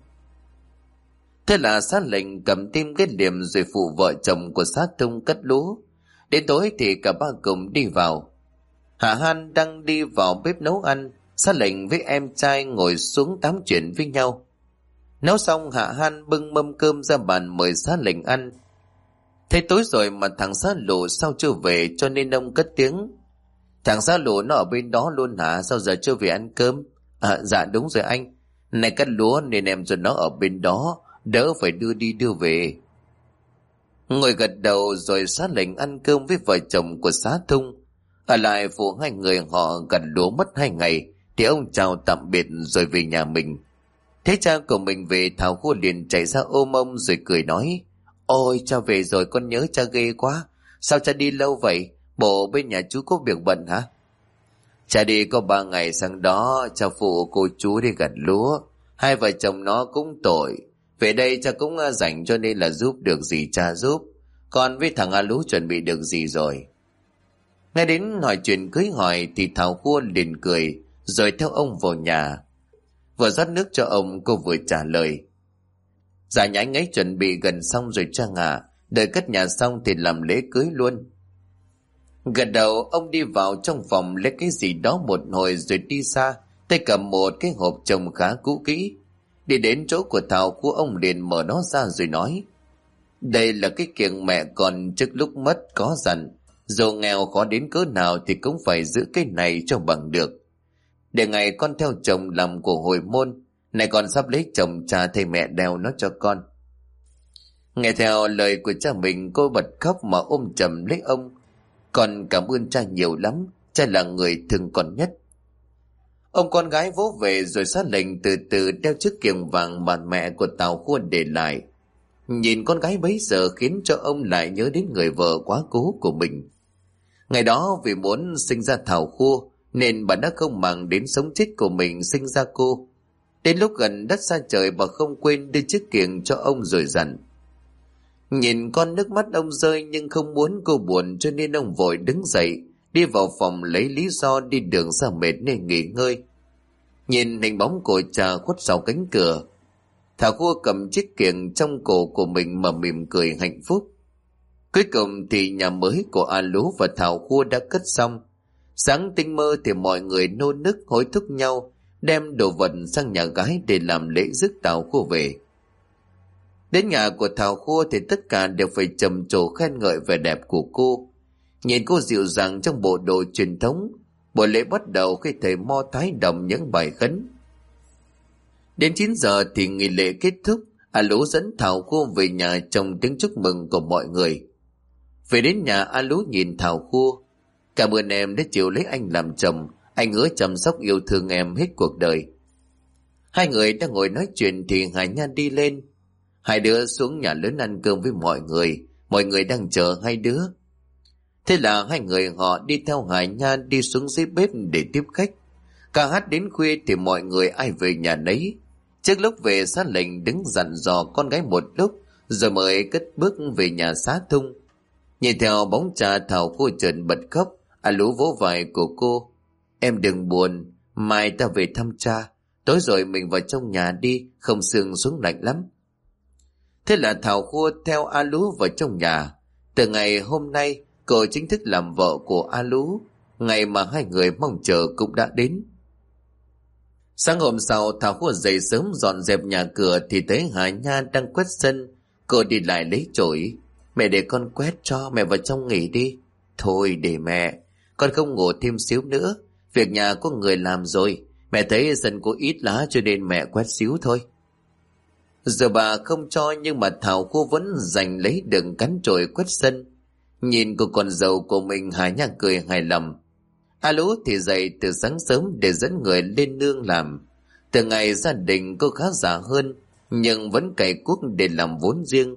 Thế là sát lệnh cầm tim cái liềm rồi phụ vợ chồng của sát Thung cắt lúa. Đến tối thì cả ba cùng đi vào. Hạ Han đang đi vào bếp nấu ăn, sát lệnh với em trai ngồi xuống tám chuyện với nhau. Nấu xong Hạ Han bưng mâm cơm ra bàn mời sát lệnh ăn. Thế tối rồi mà thằng Sát Lù sao chưa về cho nên ông cất tiếng. Thằng Sát Lù nó ở bên đó luôn hả, sao giờ chưa về ăn cơm? Dạ đúng rồi anh, này cắt lúa nên em cho nó ở bên đó, đỡ phải đưa đi đưa về. Ngồi gật đầu rồi Sát lệnh ăn cơm với vợ chồng của Xá Thung. Ở lại phụ hai người họ gặt lúa mất 2 ngày thì ông chào tạm biệt rồi về nhà mình. Thế cha của mình về, Thảo Khua liền chạy ra ôm ông rồi cười nói: Ôi cha về rồi, con nhớ cha ghê quá. Sao cha đi lâu vậy? Bộ bên nhà chú có việc bận hả? Cha đi có 3 ngày, sang đó cha phụ cô chú đi gặt lúa. Hai vợ chồng nó cũng tội. Về đây cha cũng rảnh cho nên là giúp được gì cha giúp. Còn với thằng Lú chuẩn bị được gì rồi? Nghe đến hỏi chuyện cưới hỏi thì Thảo Khua liền cười rồi theo ông vào nhà. Vừa rót nước cho ông, cô vừa trả lời: Dạ nhà anh ấy chuẩn bị gần xong rồi cha ạ. Đợi cất nhà xong thì làm lễ cưới luôn. Gật đầu ông đi vào trong phòng lấy cái gì đó một hồi rồi đi xa, tay cầm một cái hộp trông khá cũ kỹ. Đi đến chỗ của Thảo Khua, ông liền mở nó ra rồi nói: Đây là cái kiêng mẹ còn trước lúc mất có dặn, dù nghèo khó đến cỡ nào thì cũng phải giữ cái này cho bằng được, để ngày con theo chồng làm của hồi môn. Này con sắp lấy chồng, cha thầy mẹ đeo nó cho con. Nghe theo lời của cha mình, cô bật khóc mà ôm chầm lấy ông. Con cảm ơn cha nhiều lắm, cha là người thương con nhất. Ông con gái vỗ về rồi sát lệnh từ từ đeo chiếc kiềng vàng mà mẹ của Tào Khua để lại. Nhìn con gái bấy giờ khiến cho ông lại nhớ đến người vợ quá cố của mình. Ngày đó vì muốn sinh ra Thảo Khua nên bà đã không màng đến sống chết của mình sinh ra cô. Đến lúc gần đất xa trời, bà không quên đưa chiếc kiềng cho ông rồi dặn. Nhìn con nước mắt ông rơi nhưng không muốn cô buồn cho nên ông vội đứng dậy, đi vào phòng lấy lý do đi đường xa mệt nên nghỉ ngơi. Nhìn hình bóng của cha khuất sau cánh cửa, Thảo Khua cầm chiếc kiềng trong cổ của mình mà mỉm cười hạnh phúc. Cuối cùng thì nhà mới của Lú và Thảo Khua đã cất xong. Sáng tinh mơ thì mọi người nô nức hối thúc nhau đem đồ vật sang nhà gái để làm lễ rước Thảo Khua về. Đến nhà của Thảo Khua thì tất cả đều phải trầm trồ khen ngợi vẻ đẹp của cô. Nhìn cô dịu dàng trong bộ đồ truyền thống, buổi lễ bắt đầu khi thầy Mo Thái đọc những bài khấn. Đến 9 giờ thì nghi lễ kết thúc. Lú dẫn Thảo Khua về nhà trong tiếng chúc mừng của mọi người. Về đến nhà, Lú nhìn Thảo Khua: Cảm ơn em đã chịu lấy anh làm chồng, anh hứa chăm sóc yêu thương em hết cuộc đời. Hai người đang ngồi nói chuyện thì Hải Nhan đi lên. Hai đứa xuống nhà lớn ăn cơm với mọi người đang chờ hai đứa. Thế là hai người họ đi theo Hải Nhan đi xuống dưới bếp để tiếp khách. Cả hát đến khuya thì mọi người ai về nhà nấy. Trước lúc về, sát lệnh đứng dặn dò con gái một lúc rồi mới cất bước về nhà Xá Thung. Nhìn theo bóng cha, Thảo Khua chợt bật khóc. Lú vỗ vai của cô: Em đừng buồn, mai ta về thăm cha, tối rồi mình vào trong nhà đi, không sương xuống lạnh lắm. Thế là Thảo Khua theo Lú vào trong nhà. Từ ngày hôm nay, cô chính thức làm vợ của Lú. Ngày mà hai người mong chờ cũng đã đến. Sáng hôm sau, Thảo Khua dậy sớm dọn dẹp nhà cửa thì thấy Hà Nha đang quét sân. Cô đi lại lấy chổi: Mẹ để con quét cho, mẹ vào trong nghỉ đi. Thôi để mẹ, con không ngủ thêm xíu nữa, việc nhà có người làm rồi. Mẹ thấy sân có ít lá cho nên mẹ quét xíu thôi. Giờ bà không cho nhưng mà Thảo Khua vẫn giành lấy đừng cắn chổi quét sân. Nhìn cô con dâu của mình, Hà Nha cười hài lòng. Lú thì dậy từ sáng sớm để dẫn người lên nương làm. Từ ngày gia đình cô khá giả hơn nhưng vẫn cày cuốc để làm vốn riêng.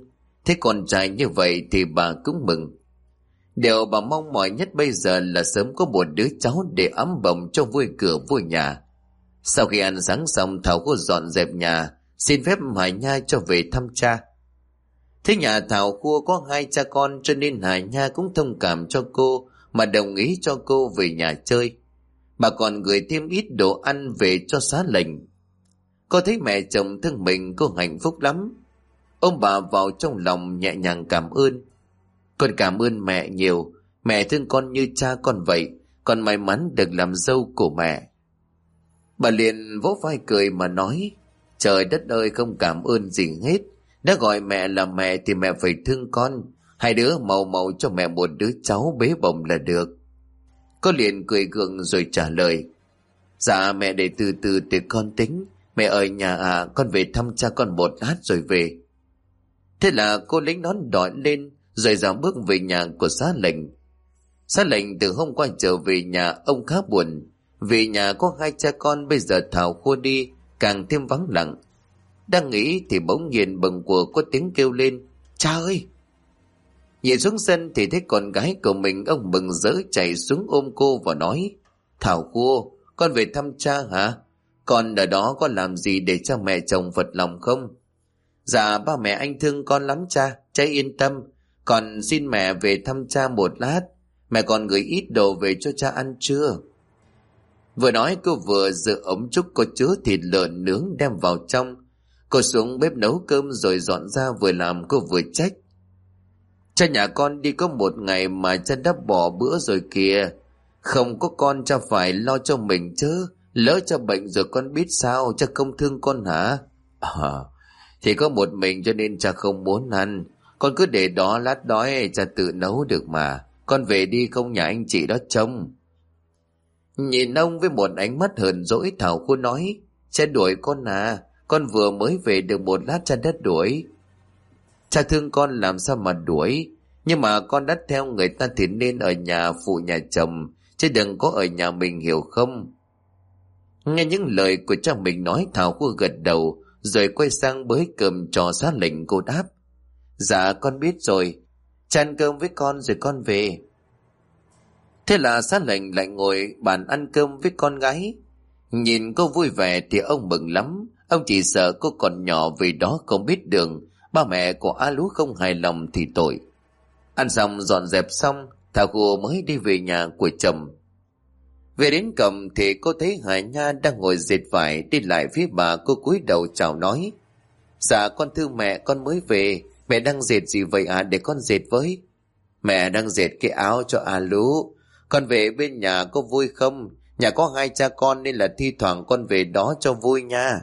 Thế con trai như vậy thì bà cũng mừng. Điều bà mong mỏi nhất bây giờ là sớm có một đứa cháu để ấm bồng cho vui cửa vui nhà. Sau khi ăn sáng xong, Thảo cô dọn dẹp nhà, xin phép Hải Nha cho về thăm cha. Thế nhà Thảo Khua có hai cha con cho nên Hải Nha cũng thông cảm cho cô mà đồng ý cho cô về nhà chơi. Bà còn gửi thêm ít đồ ăn về cho xá lệnh. Cô thấy mẹ chồng thương mình, cô hạnh phúc lắm. Ôm bà vào trong lòng nhẹ nhàng cảm ơn. Con cảm ơn mẹ nhiều, mẹ thương con như cha con vậy, con may mắn được làm dâu của mẹ. Bà liền vỗ vai cười mà nói, trời đất ơi, không cảm ơn gì hết. Đã gọi mẹ là mẹ thì mẹ phải thương con. Hai đứa màu màu cho mẹ một đứa cháu bế bồng là được. Cô liền cười gượng rồi trả lời, dạ mẹ để từ từ để con tính. Mẹ ở nhà à, con về thăm cha con một lát rồi về. Thế là cô lấy nón đỏ lên rồi dạo bước về nhà của xá lệnh. Xá lệnh từ hôm qua trở về nhà, ông khá buồn. Vì nhà có hai cha con, bây giờ Thảo Khua đi càng thêm vắng lặng. Đang nghĩ thì bỗng nhiên bừng quờ có tiếng kêu lên, cha ơi! Nhìn xuống sân thì thấy con gái của mình. Ông mừng rỡ chạy xuống ôm cô và nói, Thảo Khua, con về thăm cha hả? Con ở đó có làm gì để cho mẹ chồng phật lòng không? Dạ ba mẹ anh thương con lắm cha yên tâm. Con xin mẹ về thăm cha một lát. Mẹ còn gửi ít đồ về cho cha ăn trưa. Vừa nói cô vừa giơ ống trúc có chứa thịt lợn nướng đem vào trong. Cô xuống bếp nấu cơm rồi dọn ra, vừa làm cô vừa trách, cha nhà con đi có một ngày mà cha đã bỏ bữa rồi kìa. Không có con cha phải lo cho mình chứ. Lỡ cha bệnh rồi con biết sao, cha không thương con hả? Thì có một mình cho nên cha không muốn ăn. Con cứ để đó, lát đói cha tự nấu được mà. Con về đi, không nhà anh chị đó trông. Nhìn ông với một ánh mắt hờn dỗi, Thảo Khua nói, cha đuổi con à? Con vừa mới về được một lát cha đã đuổi. Cha thương con làm sao mà đuổi. Nhưng mà con đã theo người ta thì nên ở nhà phụ nhà chồng, chứ đừng có ở nhà mình, hiểu không? Nghe những lời của cha mình nói, Thảo Khua gật đầu rồi quay sang bới cơm cho xá lệnh. Cô đáp, dạ con biết rồi, cha ăn cơm với con rồi con về. Thế là xá lệnh lại ngồi bàn ăn cơm với con gái. Nhìn cô vui vẻ thì ông mừng lắm. Ông chỉ sợ cô còn nhỏ vì đó không biết đường. Ba mẹ của A Lú không hài lòng thì tội. Ăn xong dọn dẹp xong, Thảo Khua mới đi về nhà của chồng. Về đến cổng thì cô thấy Hải Nha đang ngồi dệt vải. Đi lại phía bà, cô cúi đầu chào nói, dạ con thưa mẹ, con mới về. Mẹ đang dệt gì vậy à, để con dệt với. Mẹ đang dệt cái áo cho A Lú. Con về bên nhà có vui không? Nhà có hai cha con nên là thi thoảng con về đó cho vui nha.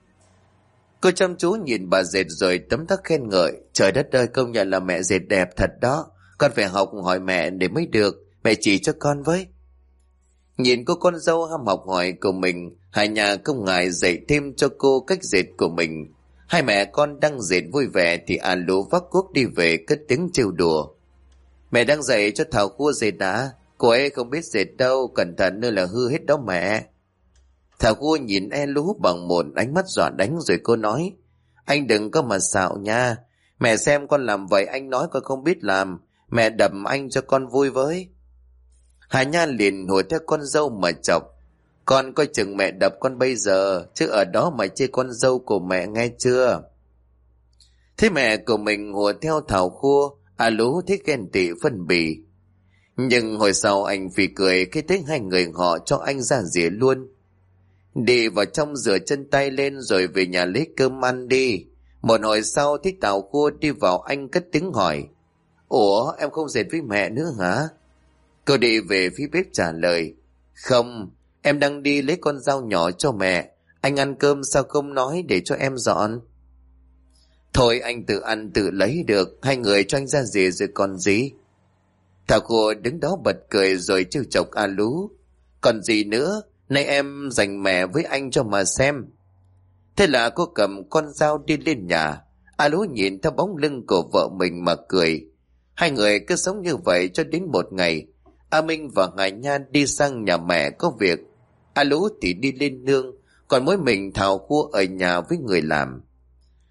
Cô chăm chú nhìn bà dệt rồi tấm tắc khen ngợi, trời đất ơi, công nhận là mẹ dệt đẹp thật đó. Con phải học hỏi mẹ để mới được. Mẹ chỉ cho con với. Nhìn cô con dâu ham học hỏi của mình, Hải Nhà không ngại dạy thêm cho cô cách dệt của mình. Hai mẹ con đang dệt vui vẻ thì A Lú vác cuốc đi về cất tiếng trêu đùa, mẹ đang dạy cho Thảo Khua dệt à? Cô ấy không biết dệt đâu, cẩn thận nữa là hư hết đó mẹ. Thảo Khua nhìn A Lú bằng một ánh mắt dọa đánh rồi cô nói, anh đừng có mà xạo nha. Mẹ xem con làm vậy, anh nói con không biết làm. Mẹ đập anh cho con vui với. Hà Nha liền hùa theo con dâu mà chọc, con coi chừng mẹ đập con bây giờ, chứ ở đó mà chê con dâu của mẹ nghe chưa. Thế mẹ của mình hùa theo Thảo Khua, A Lú thích ghen tị phân bì. Nhưng hồi sau anh phì cười khi thấy hai người họ cho anh ra rỉa luôn. Đi vào trong rửa chân tay lên rồi về nhà lấy cơm ăn đi. Một hồi sau thấy Thảo Khua đi vào, anh cất tiếng hỏi, ủa em không dệt với mẹ nữa hả? Cô đi về phía bếp trả lời, không, em đang đi lấy con dao nhỏ cho mẹ. Anh ăn cơm sao không nói để cho em dọn? Thôi anh tự ăn tự lấy được, hai người cho anh ra rìa rồi còn gì. Thảo Khua đứng đó bật cười rồi trêu chọc A Lú, còn gì nữa, nay em dành mẹ với anh cho mà xem. Thế là cô cầm con dao đi lên nhà. A Lú nhìn theo bóng lưng của vợ mình mà cười. Hai người cứ sống như vậy cho đến một ngày, A Minh và Hải Nha đi sang nhà mẹ có việc. A Lú thì đi lên nương, còn mỗi mình Thảo Khua ở nhà với người làm.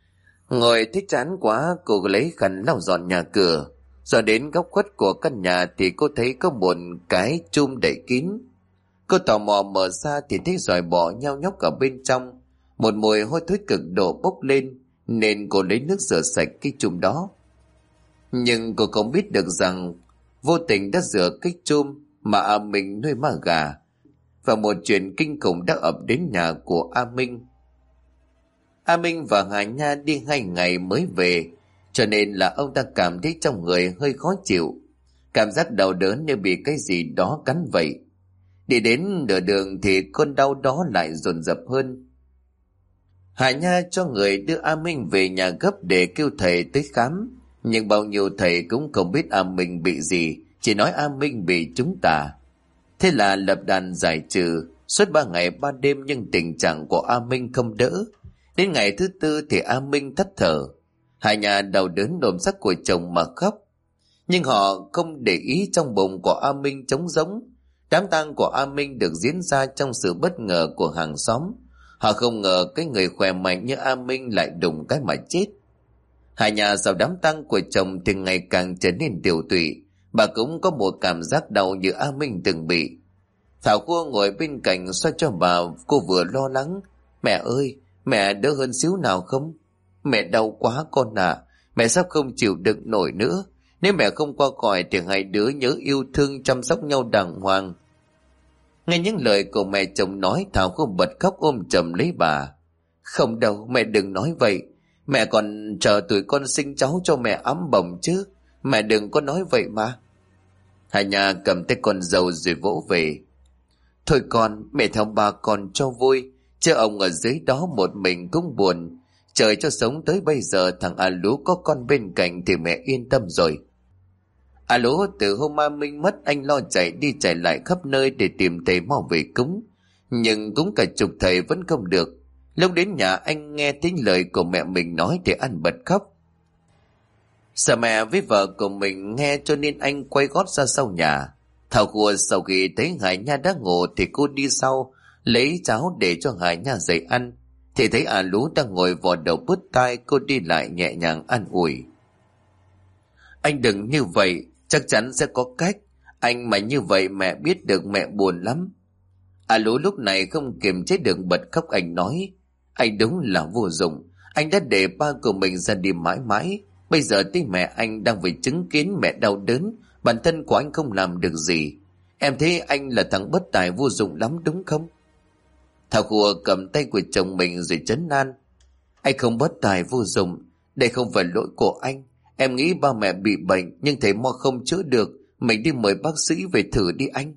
Ngồi thích chán quá, cô lấy khăn lau dọn nhà cửa. Rồi đến góc khuất của căn nhà thì cô thấy có một cái chum đậy kín. Cô tò mò mở ra thì thấy giòi bọ nhao nhóc ở bên trong. Một mùi hôi thối cực độ bốc lên, nên cô lấy nước rửa sạch cái chum đó. Nhưng cô không biết được rằng vô tình đã rửa cái chum mà A Minh nuôi ma gà. Và một chuyện kinh khủng đã ập đến nhà của A Minh. A Minh và Hà Nha đi 2 ngày mới về, cho nên là ông ta cảm thấy trong người hơi khó chịu, cảm giác đau đớn như bị cái gì đó cắn vậy. Đi đến nửa đường thì cơn đau đó lại dồn dập hơn. Hà Nha cho người đưa A Minh về nhà gấp để kêu thầy tới khám, nhưng bao nhiêu thầy cũng không biết A Minh bị gì, chỉ nói A Minh bị trúng tà. Thế là lập đàn giải trừ suốt 3 ngày 3 đêm, nhưng tình trạng của A Minh không đỡ. Đến ngày thứ 4 thì A Minh thất thở. Hà Nha đau đớn đồm sắc của chồng mà khóc. Nhưng họ không để ý trong bụng của A Minh trống rỗng. Đám tang của A Minh được diễn ra trong sự bất ngờ của hàng xóm. Họ không ngờ cái người khỏe mạnh như A Minh lại đụng cái mà chết. Hà Nha sau đám tang của chồng thì ngày càng trở nên tiều tụy. Bà cũng có một cảm giác đau như A Minh từng bị. Thảo Khua ngồi bên cạnh xoa cho bà, cô vừa lo lắng. Mẹ ơi, mẹ đỡ hơn xíu nào không? Mẹ đau quá con ạ, mẹ sắp không chịu đựng nổi nữa. Nếu mẹ không qua khỏi thì hai đứa nhớ yêu thương chăm sóc nhau đàng hoàng. Nghe những lời của mẹ chồng nói, Thảo Khua bật khóc ôm chầm lấy bà. Không đâu, mẹ đừng nói vậy. Mẹ còn chờ tuổi con sinh cháu cho mẹ ấm bồng chứ. Mẹ đừng có nói vậy mà. Hà Nha cầm tay con dâu rồi vỗ về. Thôi con, mẹ theo bà con cho vui, chứ ông ở dưới đó một mình cũng buồn. Trời cho sống tới bây giờ thằng A Lú có con bên cạnh thì mẹ yên tâm rồi. A Lú từ hôm A Minh mất, anh lo chạy đi chạy lại khắp nơi để tìm thầy mau về cúng. Nhưng cúng cả chục thầy vẫn không được. Lúc đến nhà anh nghe tiếng lời của mẹ mình nói thì anh bật khóc. Sợ mẹ với vợ của mình nghe cho nên anh quay gót ra sau nhà. Thảo Khua sau khi thấy Hải Nha đã ngủ thì cô đi sau lấy cháo để cho Hải Nha dậy ăn. Thì thấy A Lú đang ngồi vò đầu bứt tai, cô đi lại nhẹ nhàng an ủi. Anh đừng như vậy, chắc chắn sẽ có cách. Anh mà như vậy mẹ biết được mẹ buồn lắm. A Lú lúc này không kiềm chế được bật khóc, anh nói. Anh đúng là vô dụng, anh đã để ba của mình ra đi mãi mãi. Bây giờ tí mẹ anh đang phải chứng kiến mẹ đau đớn, bản thân của anh không làm được gì. Em thấy anh là thằng bất tài vô dụng lắm đúng không? Thảo Khua cầm tay của chồng mình rồi trấn an. Anh không bất tài vô dụng, đây không phải lỗi của anh. Em nghĩ ba mẹ bị bệnh nhưng thầy mo không chữa được, mình đi mời bác sĩ về thử đi anh.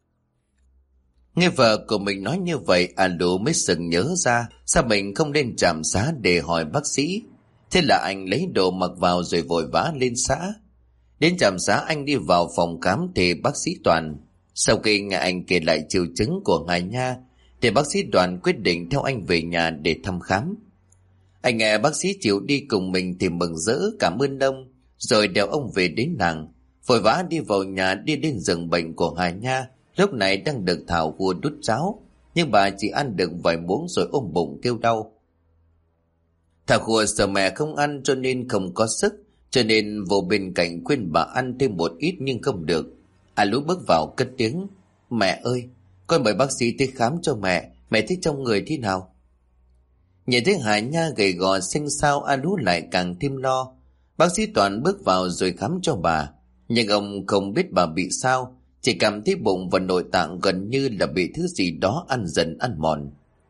Nghe vợ của mình nói như vậy, A Lú mới sừng nhớ ra sao mình không lên trạm xá để hỏi bác sĩ. Thế là anh lấy đồ mặc vào rồi vội vã lên xã. Đến trạm xá anh đi vào phòng khám thì bác sĩ Toàn. Sau khi nghe anh kể lại triệu chứng của Hà Nha thì bác sĩ Đoàn quyết định theo anh về nhà để thăm khám. Anh nghe bác sĩ chịu đi cùng mình thì mừng rỡ cảm ơn ông, rồi đèo ông về đến làng. Vội vã đi vào nhà, đi đến giường bệnh của Hà Nha. Lúc này đang được Thảo Khua đút cháo, nhưng bà chỉ ăn được vài muỗng rồi ôm bụng kêu đau. Thảo Khua sợ mẹ không ăn cho nên không có sức, cho nên vô bên cạnh khuyên bà ăn thêm một ít nhưng không được. A Lú bước vào cất tiếng. Mẹ ơi, con mời bác sĩ tới khám cho mẹ thấy trong người thế nào? Nhìn thấy Hà Nha gầy gò xinh xao, A Lú lại càng thêm lo. Bác sĩ Toàn bước vào rồi khám cho bà, nhưng ông không biết bà bị sao, chỉ cảm thấy bụng và nội tạng gần như là bị thứ gì đó ăn dần ăn mòn.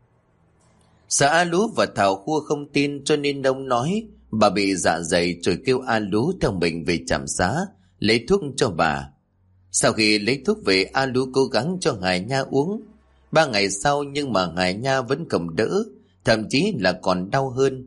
Sợ A Lú và Thảo Khua không tin cho nên ông nói bà bị dạ dày, rồi kêu A Lú theo mình về trạm xá lấy thuốc cho bà. Sau khi lấy thuốc về, A Lú cố gắng cho Hải Nha uống. 3 ngày sau nhưng mà Hải Nha vẫn không đỡ, thậm chí là còn đau hơn.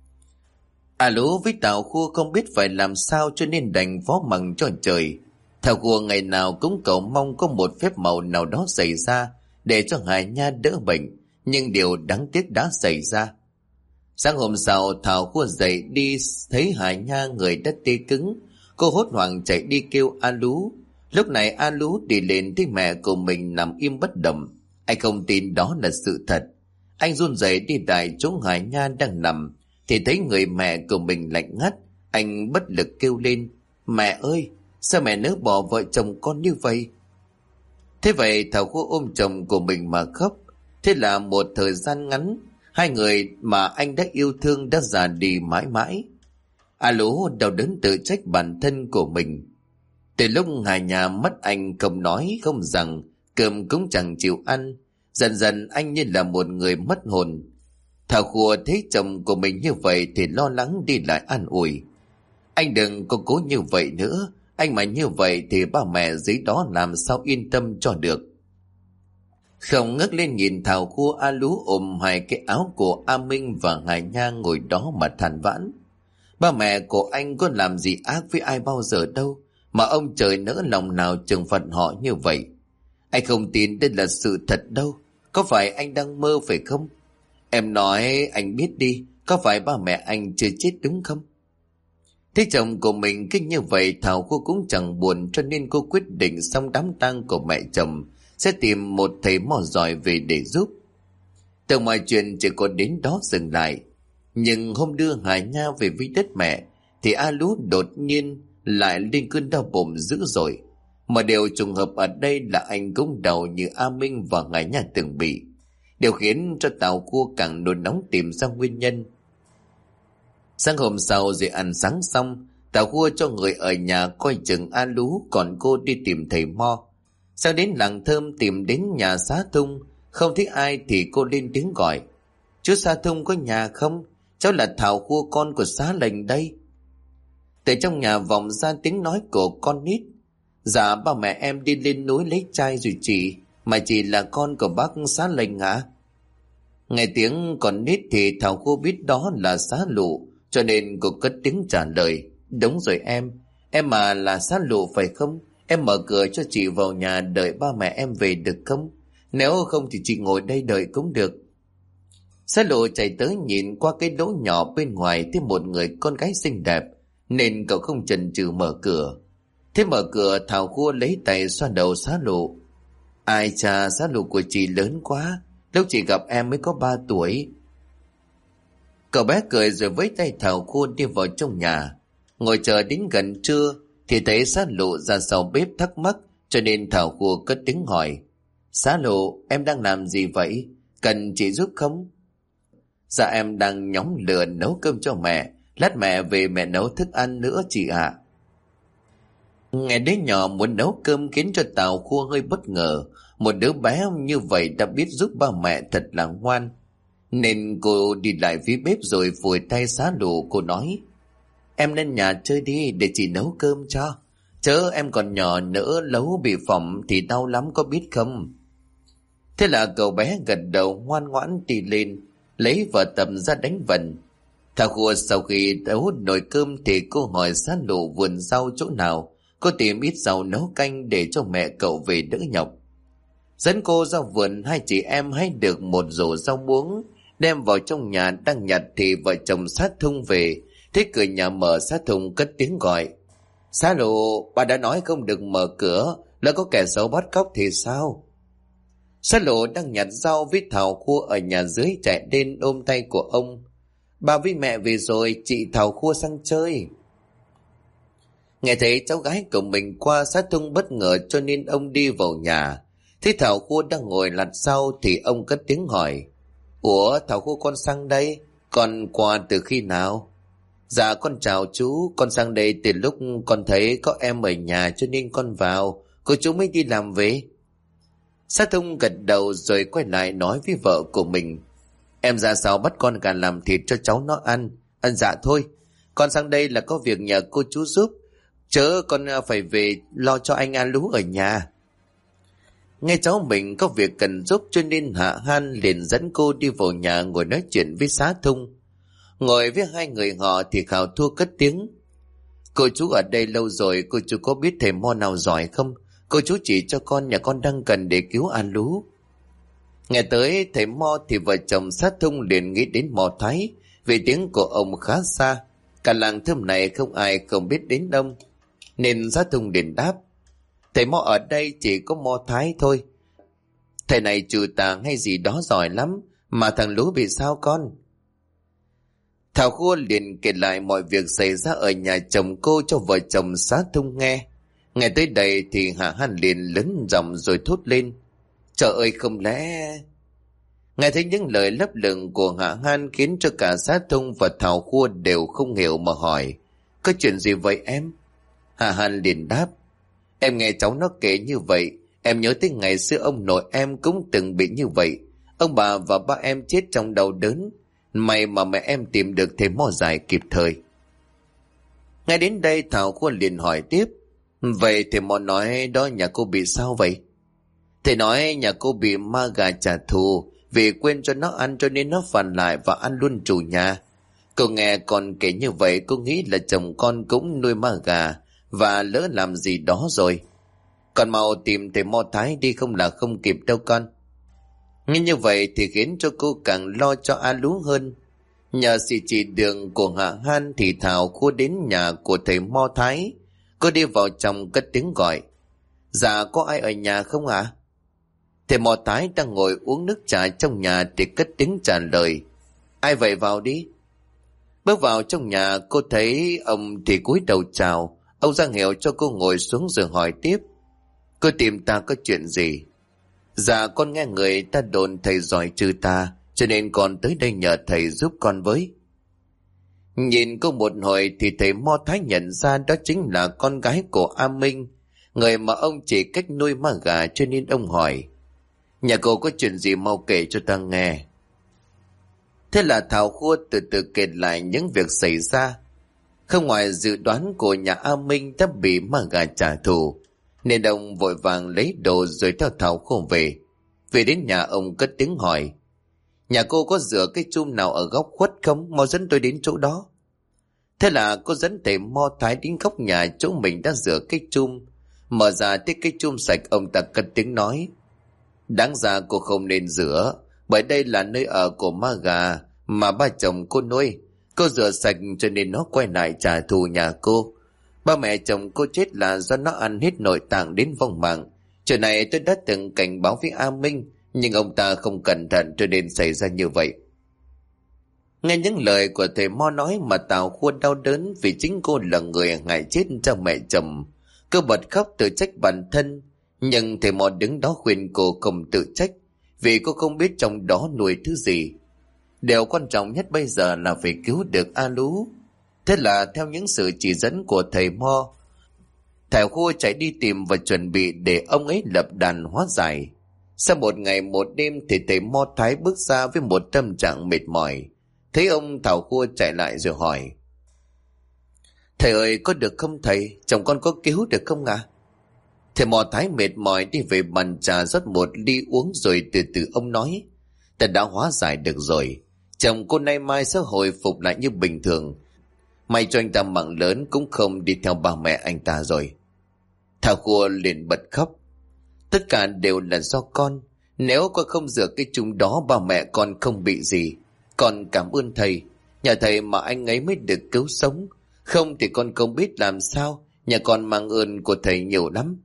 A Lú với Thảo Khua không biết phải làm sao cho nên đành phó mặc cho trời. Thảo Khua ngày nào cũng cầu mong có một phép màu nào đó xảy ra để cho Hải Nha đỡ bệnh, nhưng điều đáng tiếc đã xảy ra. Sáng hôm sau, Thảo Khua dậy đi thấy Hải Nha người đã tê cứng, cô hốt hoảng chạy đi kêu A Lú. Lúc này A Lú đi lên thấy mẹ của mình nằm im bất động. Anh không tin đó là sự thật. Anh run rẩy đi tại chỗ Hải Nha đang nằm, thì thấy người mẹ của mình lạnh ngắt. Anh bất lực kêu lên: Mẹ ơi, sao mẹ nỡ bỏ vợ chồng con như vậy? Thế vậy Thảo Khua ôm chồng của mình mà khóc. Thế là một thời gian ngắn, hai người mà anh đã yêu thương đã già đi mãi mãi. A Lú đau đớn tự trách bản thân của mình. Từ lúc Hà Nhà mất anh không nói không rằng, cơm cũng chẳng chịu ăn. Dần dần anh như là một người mất hồn. Thảo Khua thấy chồng của mình như vậy thì lo lắng đi lại an ủi: Anh đừng có cố như vậy nữa. Anh mà như vậy thì ba mẹ dưới đó làm sao yên tâm cho được. Không ngước lên nhìn Thảo Khua, A Lú ôm hai cái áo của A Minh và Hải Nha ngồi đó mà than vãn: Ba mẹ của anh có làm gì ác với ai bao giờ đâu, mà ông trời nỡ lòng nào trừng phạt họ như vậy. Anh không tin đây là sự thật đâu. Có phải anh đang mơ phải không? Em nói anh biết đi, có phải ba mẹ anh chưa chết đúng không? Thế chồng của mình kinh như vậy, Thảo cô cũng chẳng buồn, cho nên cô quyết định xong đám tang của mẹ chồng sẽ tìm một thầy mò giỏi về để giúp. Từ mọi chuyện chỉ còn đến đó dừng lại. Nhưng hôm đưa Hải Nha về với đất mẹ thì A Lú đột nhiên lại lên cơn đau bụng dữ dội. Mà điều trùng hợp ở đây là anh cũng đau như A Minh và Hải Nha từng bị. Điều khiến cho Tào Cua càng nôn nóng tìm ra nguyên nhân. Sáng hôm sau rồi ăn sáng xong, Tào Cua cho người ở nhà coi chừng A Lú, còn cô đi tìm thầy mo. Sang đến làng Thơm tìm đến nhà Xá Thung, không thấy ai thì cô lên tiếng gọi: Chú Xá Thung có nhà không? Cháu là Thảo Cua, con của Xá Lệnh đây. Từ trong nhà vọng ra tiếng nói của con nít: Dạ ba mẹ em đi lên núi lấy trai rồi chị, mà chị là con của bác Xá Lệnh hả? Nghe tiếng con nít thì Thảo Cua biết đó là Xá Lụ, cho nên cô cất tiếng trả lời: Đúng rồi em mà là Xá Lụ phải không? Em mở cửa cho chị vào nhà đợi ba mẹ em về được không? Nếu không thì chị ngồi đây đợi cũng được. Xá Lụ chạy tới nhìn qua cái lỗ nhỏ bên ngoài thấy một người con gái xinh đẹp, nên cậu không chần chừ mở cửa. Thế mở cửa, Thảo Cua lấy tay xoa đầu Xá Lụ: Ai chà, Xá Lụ của chị lớn quá, lúc chị gặp em mới có 3 tuổi. Cậu bé cười rồi với tay Thảo Cua đi vào trong nhà. Ngồi chờ đến gần trưa thì thấy Xá Lụ ra sau bếp thắc mắc, cho nên Thảo Cua cất tiếng hỏi: Xá Lụ, em đang làm gì vậy? Cần chị giúp không? Dạ em đang nhóm lửa nấu cơm cho mẹ, lát mẹ về mẹ nấu thức ăn nữa chị ạ. Nghe đứa nhỏ muốn nấu cơm khiến cho Tào Khua hơi bất ngờ. Một đứa bé như vậy đã biết giúp ba mẹ thật là ngoan. Nên cô đi lại phía bếp rồi phủi tay Xá Lụ. Cô nói: Em lên nhà chơi đi để chị nấu cơm cho. Chớ em còn nhỏ nữa, lấu bị phỏng thì đau lắm có biết không? Thế là cậu bé gật đầu ngoan ngoãn đi lên, lấy vở tầm ra đánh vần. Thảo Khua sau khi nấu nồi cơm thì cô hỏi Xá Lụ vườn rau chỗ nào, cô tìm ít rau nấu canh để cho mẹ cậu về đỡ nhọc. Dẫn cô ra vườn, hai chị em hái được một rổ rau muống, đem vào trong nhà đang nhặt thì vợ chồng Sát Thung về. Thế cửa nhà mở, Sát Thung cất tiếng gọi: Xá Lụ, bà đã nói không được mở cửa, lỡ có kẻ xấu bắt cóc thì sao? Xá Lụ đang nhặt rau với Thảo Khua ở nhà dưới chạy đến ôm tay của ông: Bà với mẹ về rồi, chị Thảo Khua sang chơi. Nghe thấy cháu gái của mình qua, Sát Thung bất ngờ cho nên ông đi vào nhà. Thấy Thảo Khua đang ngồi lặt rau thì ông cất tiếng hỏi: Ủa Thảo Khua, con sang đây, con qua từ khi nào? Dạ con chào chú, con sang đây từ lúc con thấy có em ở nhà cho nên con vào, cô chú mới đi làm về. Sát Thung gật đầu rồi quay lại nói với vợ của mình: Em ra sao bắt con gà làm thịt cho cháu nó ăn. Dạ thôi, con sang đây là có việc nhờ cô chú giúp, chớ con phải về lo cho anh A Lú ở nhà. Nghe cháu mình có việc cần giúp cho nên Hạ Han liền dẫn cô đi vào nhà ngồi nói chuyện với Xá Thung. Ngồi với hai người họ thì Khảo Thua cất tiếng: Cô chú ở đây lâu rồi, cô chú có biết thầy mo nào giỏi không? Cô chú chỉ cho con, nhà con đang cần để cứu A Lú. Nghe tới thầy mo thì vợ chồng Sát Thung liền nghĩ đến Mo Thái, vì tiếng của ông khá xa, cả làng Thơm này không ai không biết đến đông, nên Sát Thung liền đáp: Thầy mo ở đây chỉ có Mo Thái thôi. Thầy này trừ tà hay gì đó giỏi lắm, mà thằng Lú bị sao con? Thảo Khua liền kể lại mọi việc xảy ra ở nhà chồng cô cho vợ chồng Xá Thông nghe. Nghe tới đây thì Hạ Han liền lớn giọng rồi thốt lên: Trời ơi, không lẽ... Nghe thấy những lời lấp lửng của Hạ Han khiến cho cả Xá Thông và Thảo Khua đều không hiểu mà hỏi: Có chuyện gì vậy em? Hạ Han liền đáp: Em nghe cháu nó kể như vậy, em nhớ tới ngày xưa ông nội em cũng từng bị như vậy. Ông bà và ba em chết trong đau đớn. May mà mẹ em tìm được thầy mo giải kịp thời. Ngay đến đây Thảo Khua liền hỏi tiếp: Vậy thầy mo nói đó nhà cô bị sao vậy? Thầy nói nhà cô bị ma gà trả thù, vì quên cho nó ăn cho nên nó phản lại và ăn luôn chủ nhà. Cô nghe con kể như vậy, cô nghĩ là chồng con cũng nuôi ma gà và lỡ làm gì đó rồi. Con mau tìm thầy mo Thái đi, không là không kịp đâu con. Nghe như vậy thì khiến cho cô càng lo cho A Lú hơn. Nhờ sự chỉ đường của Hạ Han thì Thảo Khua đến nhà của thầy Mo Thái. Cô đi vào trong cất tiếng gọi: Dạ, có ai ở nhà không ạ? Thầy Mo Thái đang ngồi uống nước trà trong nhà thì cất tiếng trả lời: Ai vậy, vào đi. Bước vào trong nhà, cô thấy ông thì cúi đầu chào. Ông ra hiệu cho cô ngồi xuống rồi hỏi tiếp: Cô tìm ta có chuyện gì? Dạ, con nghe người ta đồn thầy giỏi trừ tà, cho nên con tới đây nhờ thầy giúp con với. Nhìn cô một hồi thì thầy Mo Thái nhận ra đó chính là con gái của A Minh, người mà ông chỉ cách nuôi ma gà, cho nên ông hỏi: Nhà cô có chuyện gì mau kể cho ta nghe. Thế là Thảo Khua từ từ kể lại những việc xảy ra. Không ngoài dự đoán của nhà A Minh đã bị ma gà trả thù, nên ông vội vàng lấy đồ rồi theo Thảo Khua về. Về đến nhà, ông cất tiếng hỏi: Nhà cô có rửa cái chum nào ở góc khuất không? Mau dẫn tôi đến chỗ đó. Thế là cô dẫn thầy Mo Thái đến góc nhà chỗ mình đã rửa cái chum. Mở ra thấy cái chum sạch, ông ta cất tiếng nói: Đáng ra cô không nên rửa, bởi đây là nơi ở của ma gà mà ba chồng cô nuôi. Cô rửa sạch cho nên nó quay lại trả thù nhà cô. Ba mẹ chồng cô chết là do nó ăn hết nội tạng đến vong mạng. Chuyện này tôi đã từng cảnh báo với A Minh, nhưng ông ta không cẩn thận cho nên xảy ra như vậy. Nghe những lời của thầy Mo nói mà Tào Khua đau đớn, vì chính cô là người hại chết cho mẹ chồng. Cô bật khóc tự trách bản thân, nhưng thầy Mo đứng đó khuyên cô không tự trách, vì cô không biết trong đó nuôi thứ gì. Điều quan trọng nhất bây giờ là phải cứu được A Lú. Thế là theo những sự chỉ dẫn của thầy Mo, Thảo Khua chạy đi tìm và chuẩn bị để ông ấy lập đàn hóa giải. Sau một ngày một đêm thì thầy Mo Thái bước ra với một tâm trạng mệt mỏi. Thấy ông, Thảo Khua chạy lại rồi hỏi: Thầy ơi, có được không thầy? Chồng con có cứu được không ạ? Thầy Mo Thái mệt mỏi đi về bàn trà rót một ly uống rồi từ từ ông nói: Ta đã hóa giải được rồi. Chồng cô nay mai sẽ hồi phục lại như bình thường. May cho anh ta mạng lớn cũng không đi theo ba mẹ anh ta rồi. Thảo Khua liền bật khóc: Tất cả đều là do con. Nếu con không rửa cái chung đó, ba mẹ con không bị gì. Con cảm ơn thầy. Nhờ thầy mà anh ấy mới được cứu sống. Không thì con không biết làm sao. Nhà con mang ơn của thầy nhiều lắm.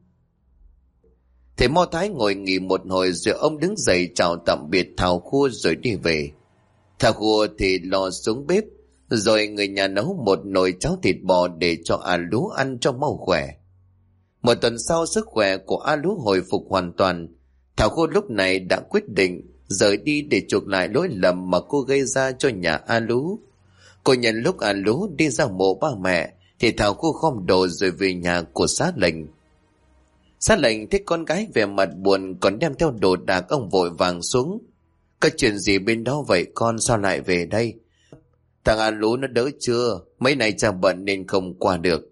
Thầy Mo Thái ngồi nghỉ một hồi rồi ông đứng dậy chào tạm biệt Thảo Khua rồi đi về. Thảo Khua thì lò xuống bếp, rồi người nhà nấu một nồi cháo thịt bò để cho A Lú ăn cho mau khỏe. Một tuần sau, sức khỏe của A Lú hồi phục hoàn toàn. Thảo Khua lúc này đã quyết định rời đi để chuộc lại lỗi lầm mà cô gây ra cho nhà A Lú. Cô nhận lúc A Lú đi ra mộ ba mẹ thì Thảo Khua gom đồ rồi về nhà của Xá Lệnh. Xá Lệnh thấy con gái vẻ mặt buồn còn đem theo đồ đạc, ông vội vàng xuống: Có chuyện gì bên đó vậy con, sao lại về đây? Thằng A Lú nó đỡ chưa? Mấy nay cha bận nên không qua được.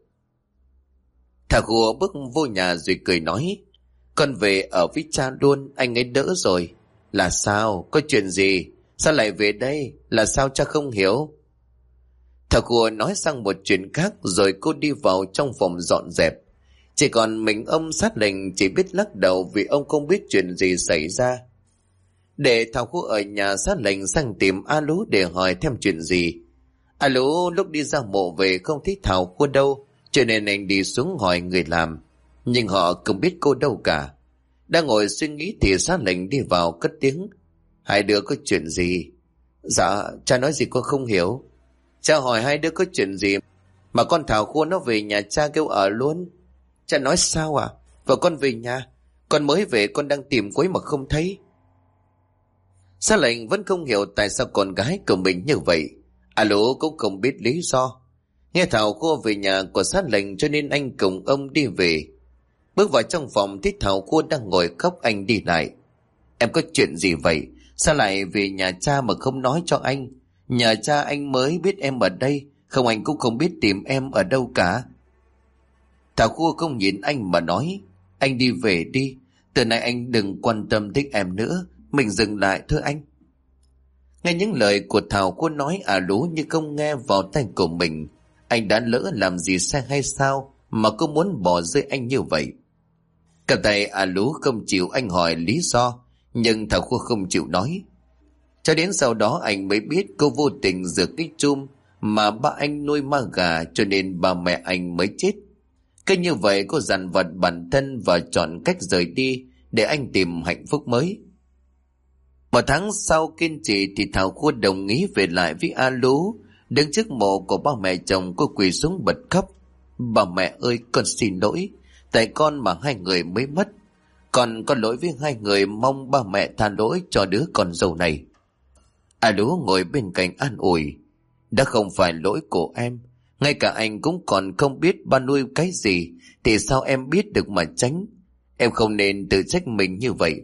Thảo Khua bước vô nhà rồi cười nói: Con về ở với cha luôn, anh ấy đỡ rồi. Là sao? Có chuyện gì? Sao lại về đây? Là sao cha không hiểu? Thảo Khua nói sang một chuyện khác rồi cô đi vào trong phòng dọn dẹp. Chỉ còn mình ông Sát Lệnh chỉ biết lắc đầu vì ông không biết chuyện gì xảy ra. Để Thảo Khua ở nhà, Sát Lệnh sang tìm A Lú để hỏi thêm chuyện gì. A Lú lúc đi ra mộ về không thấy Thảo Khua đâu, cho nên anh đi xuống hỏi người làm, nhưng họ không biết cô đâu cả. Đang ngồi suy nghĩ thì Sát Lệnh đi vào cất tiếng: Hai đứa có chuyện gì? Dạ, cha nói gì con không hiểu. Cha hỏi hai đứa có chuyện gì mà con Thảo Khua nó về nhà cha kêu ở luôn. Cha nói sao à? Vợ con về nhà, con mới về con đang tìm quấy mà không thấy. Sa Lệnh vẫn không hiểu tại sao con gái của mình như vậy. Alo cũng không biết lý do. Nghe Thảo Khua về nhà của Sa Lệnh cho nên anh cùng ông đi về. Bước vào trong phòng thấy Thảo Khua đang ngồi khóc, anh đi lại. Em có chuyện gì vậy? Sao lại về nhà cha mà không nói cho anh? Nhà cha anh mới biết em ở đây, không anh cũng không biết tìm em ở đâu cả. Thảo Khua không nhìn anh mà nói, anh đi về đi, từ nay anh đừng quan tâm đến em nữa, mình dừng lại thôi anh. Nghe những lời của Thảo Khua nói lú như không nghe vào tai của mình. Anh đã lỡ làm gì sai hay sao mà cô muốn bỏ rơi anh như vậy? Cả tay lú không chịu anh hỏi lý do, nhưng Thảo Khua không chịu nói. Cho đến sau đó anh mới biết cô vô tình rửa cái chum mà ba anh nuôi ma gà, cho nên ba mẹ anh mới chết. Cứ như vậy cô dằn vặt bản thân và chọn cách rời đi để anh tìm hạnh phúc mới. Một tháng sau kiên trì thì Thảo Khua đồng ý về lại với lú. Đứng trước mộ của ba mẹ chồng, cô quỳ xuống bật khóc. Bà mẹ ơi, con xin lỗi, tại con mà hai người mới mất. Con có lỗi với hai người, mong ba mẹ tha lỗi cho đứa con dâu này. Lú ngồi bên cạnh an ủi. Đã không phải lỗi của em, ngay cả anh cũng còn không biết ba nuôi cái gì, thì sao em biết được mà tránh. Em không nên tự trách mình như vậy.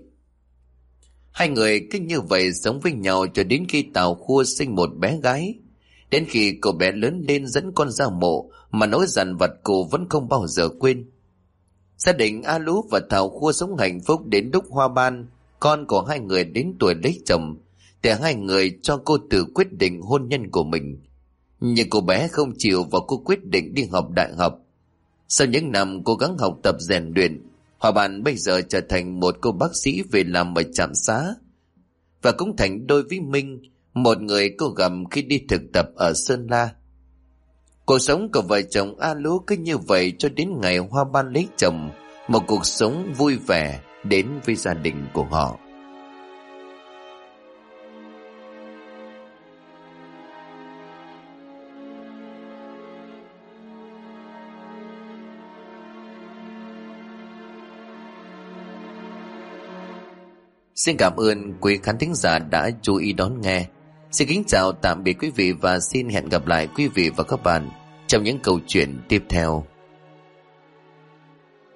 Hai người cứ như vậy sống với nhau cho đến khi Thảo Khua sinh một bé gái. Đến khi cô bé lớn lên dẫn con ra mộ mà nỗi dằn vặt cô vẫn không bao giờ quên. Gia đình lú và Thảo Khua sống hạnh phúc đến lúc Hoa Ban, con của hai người đến tuổi lấy chồng, thì hai người cho cô tự quyết định hôn nhân của mình. Nhưng cô bé không chịu và cô quyết định đi học đại học. Sau những năm cố gắng học tập rèn luyện, Hoa Ban bây giờ trở thành một cô bác sĩ về làm ở trạm xá, và cũng thành đôi với Minh, một người cô gặp khi đi thực tập ở Sơn La. Cuộc sống của vợ chồng lú cứ như vậy cho đến ngày Hoa Ban lấy chồng, một cuộc sống vui vẻ đến với gia đình của họ. Xin cảm ơn quý khán thính giả đã chú ý đón nghe. Xin kính chào tạm biệt quý vị và xin hẹn gặp lại quý vị và các bạn trong những câu chuyện tiếp theo.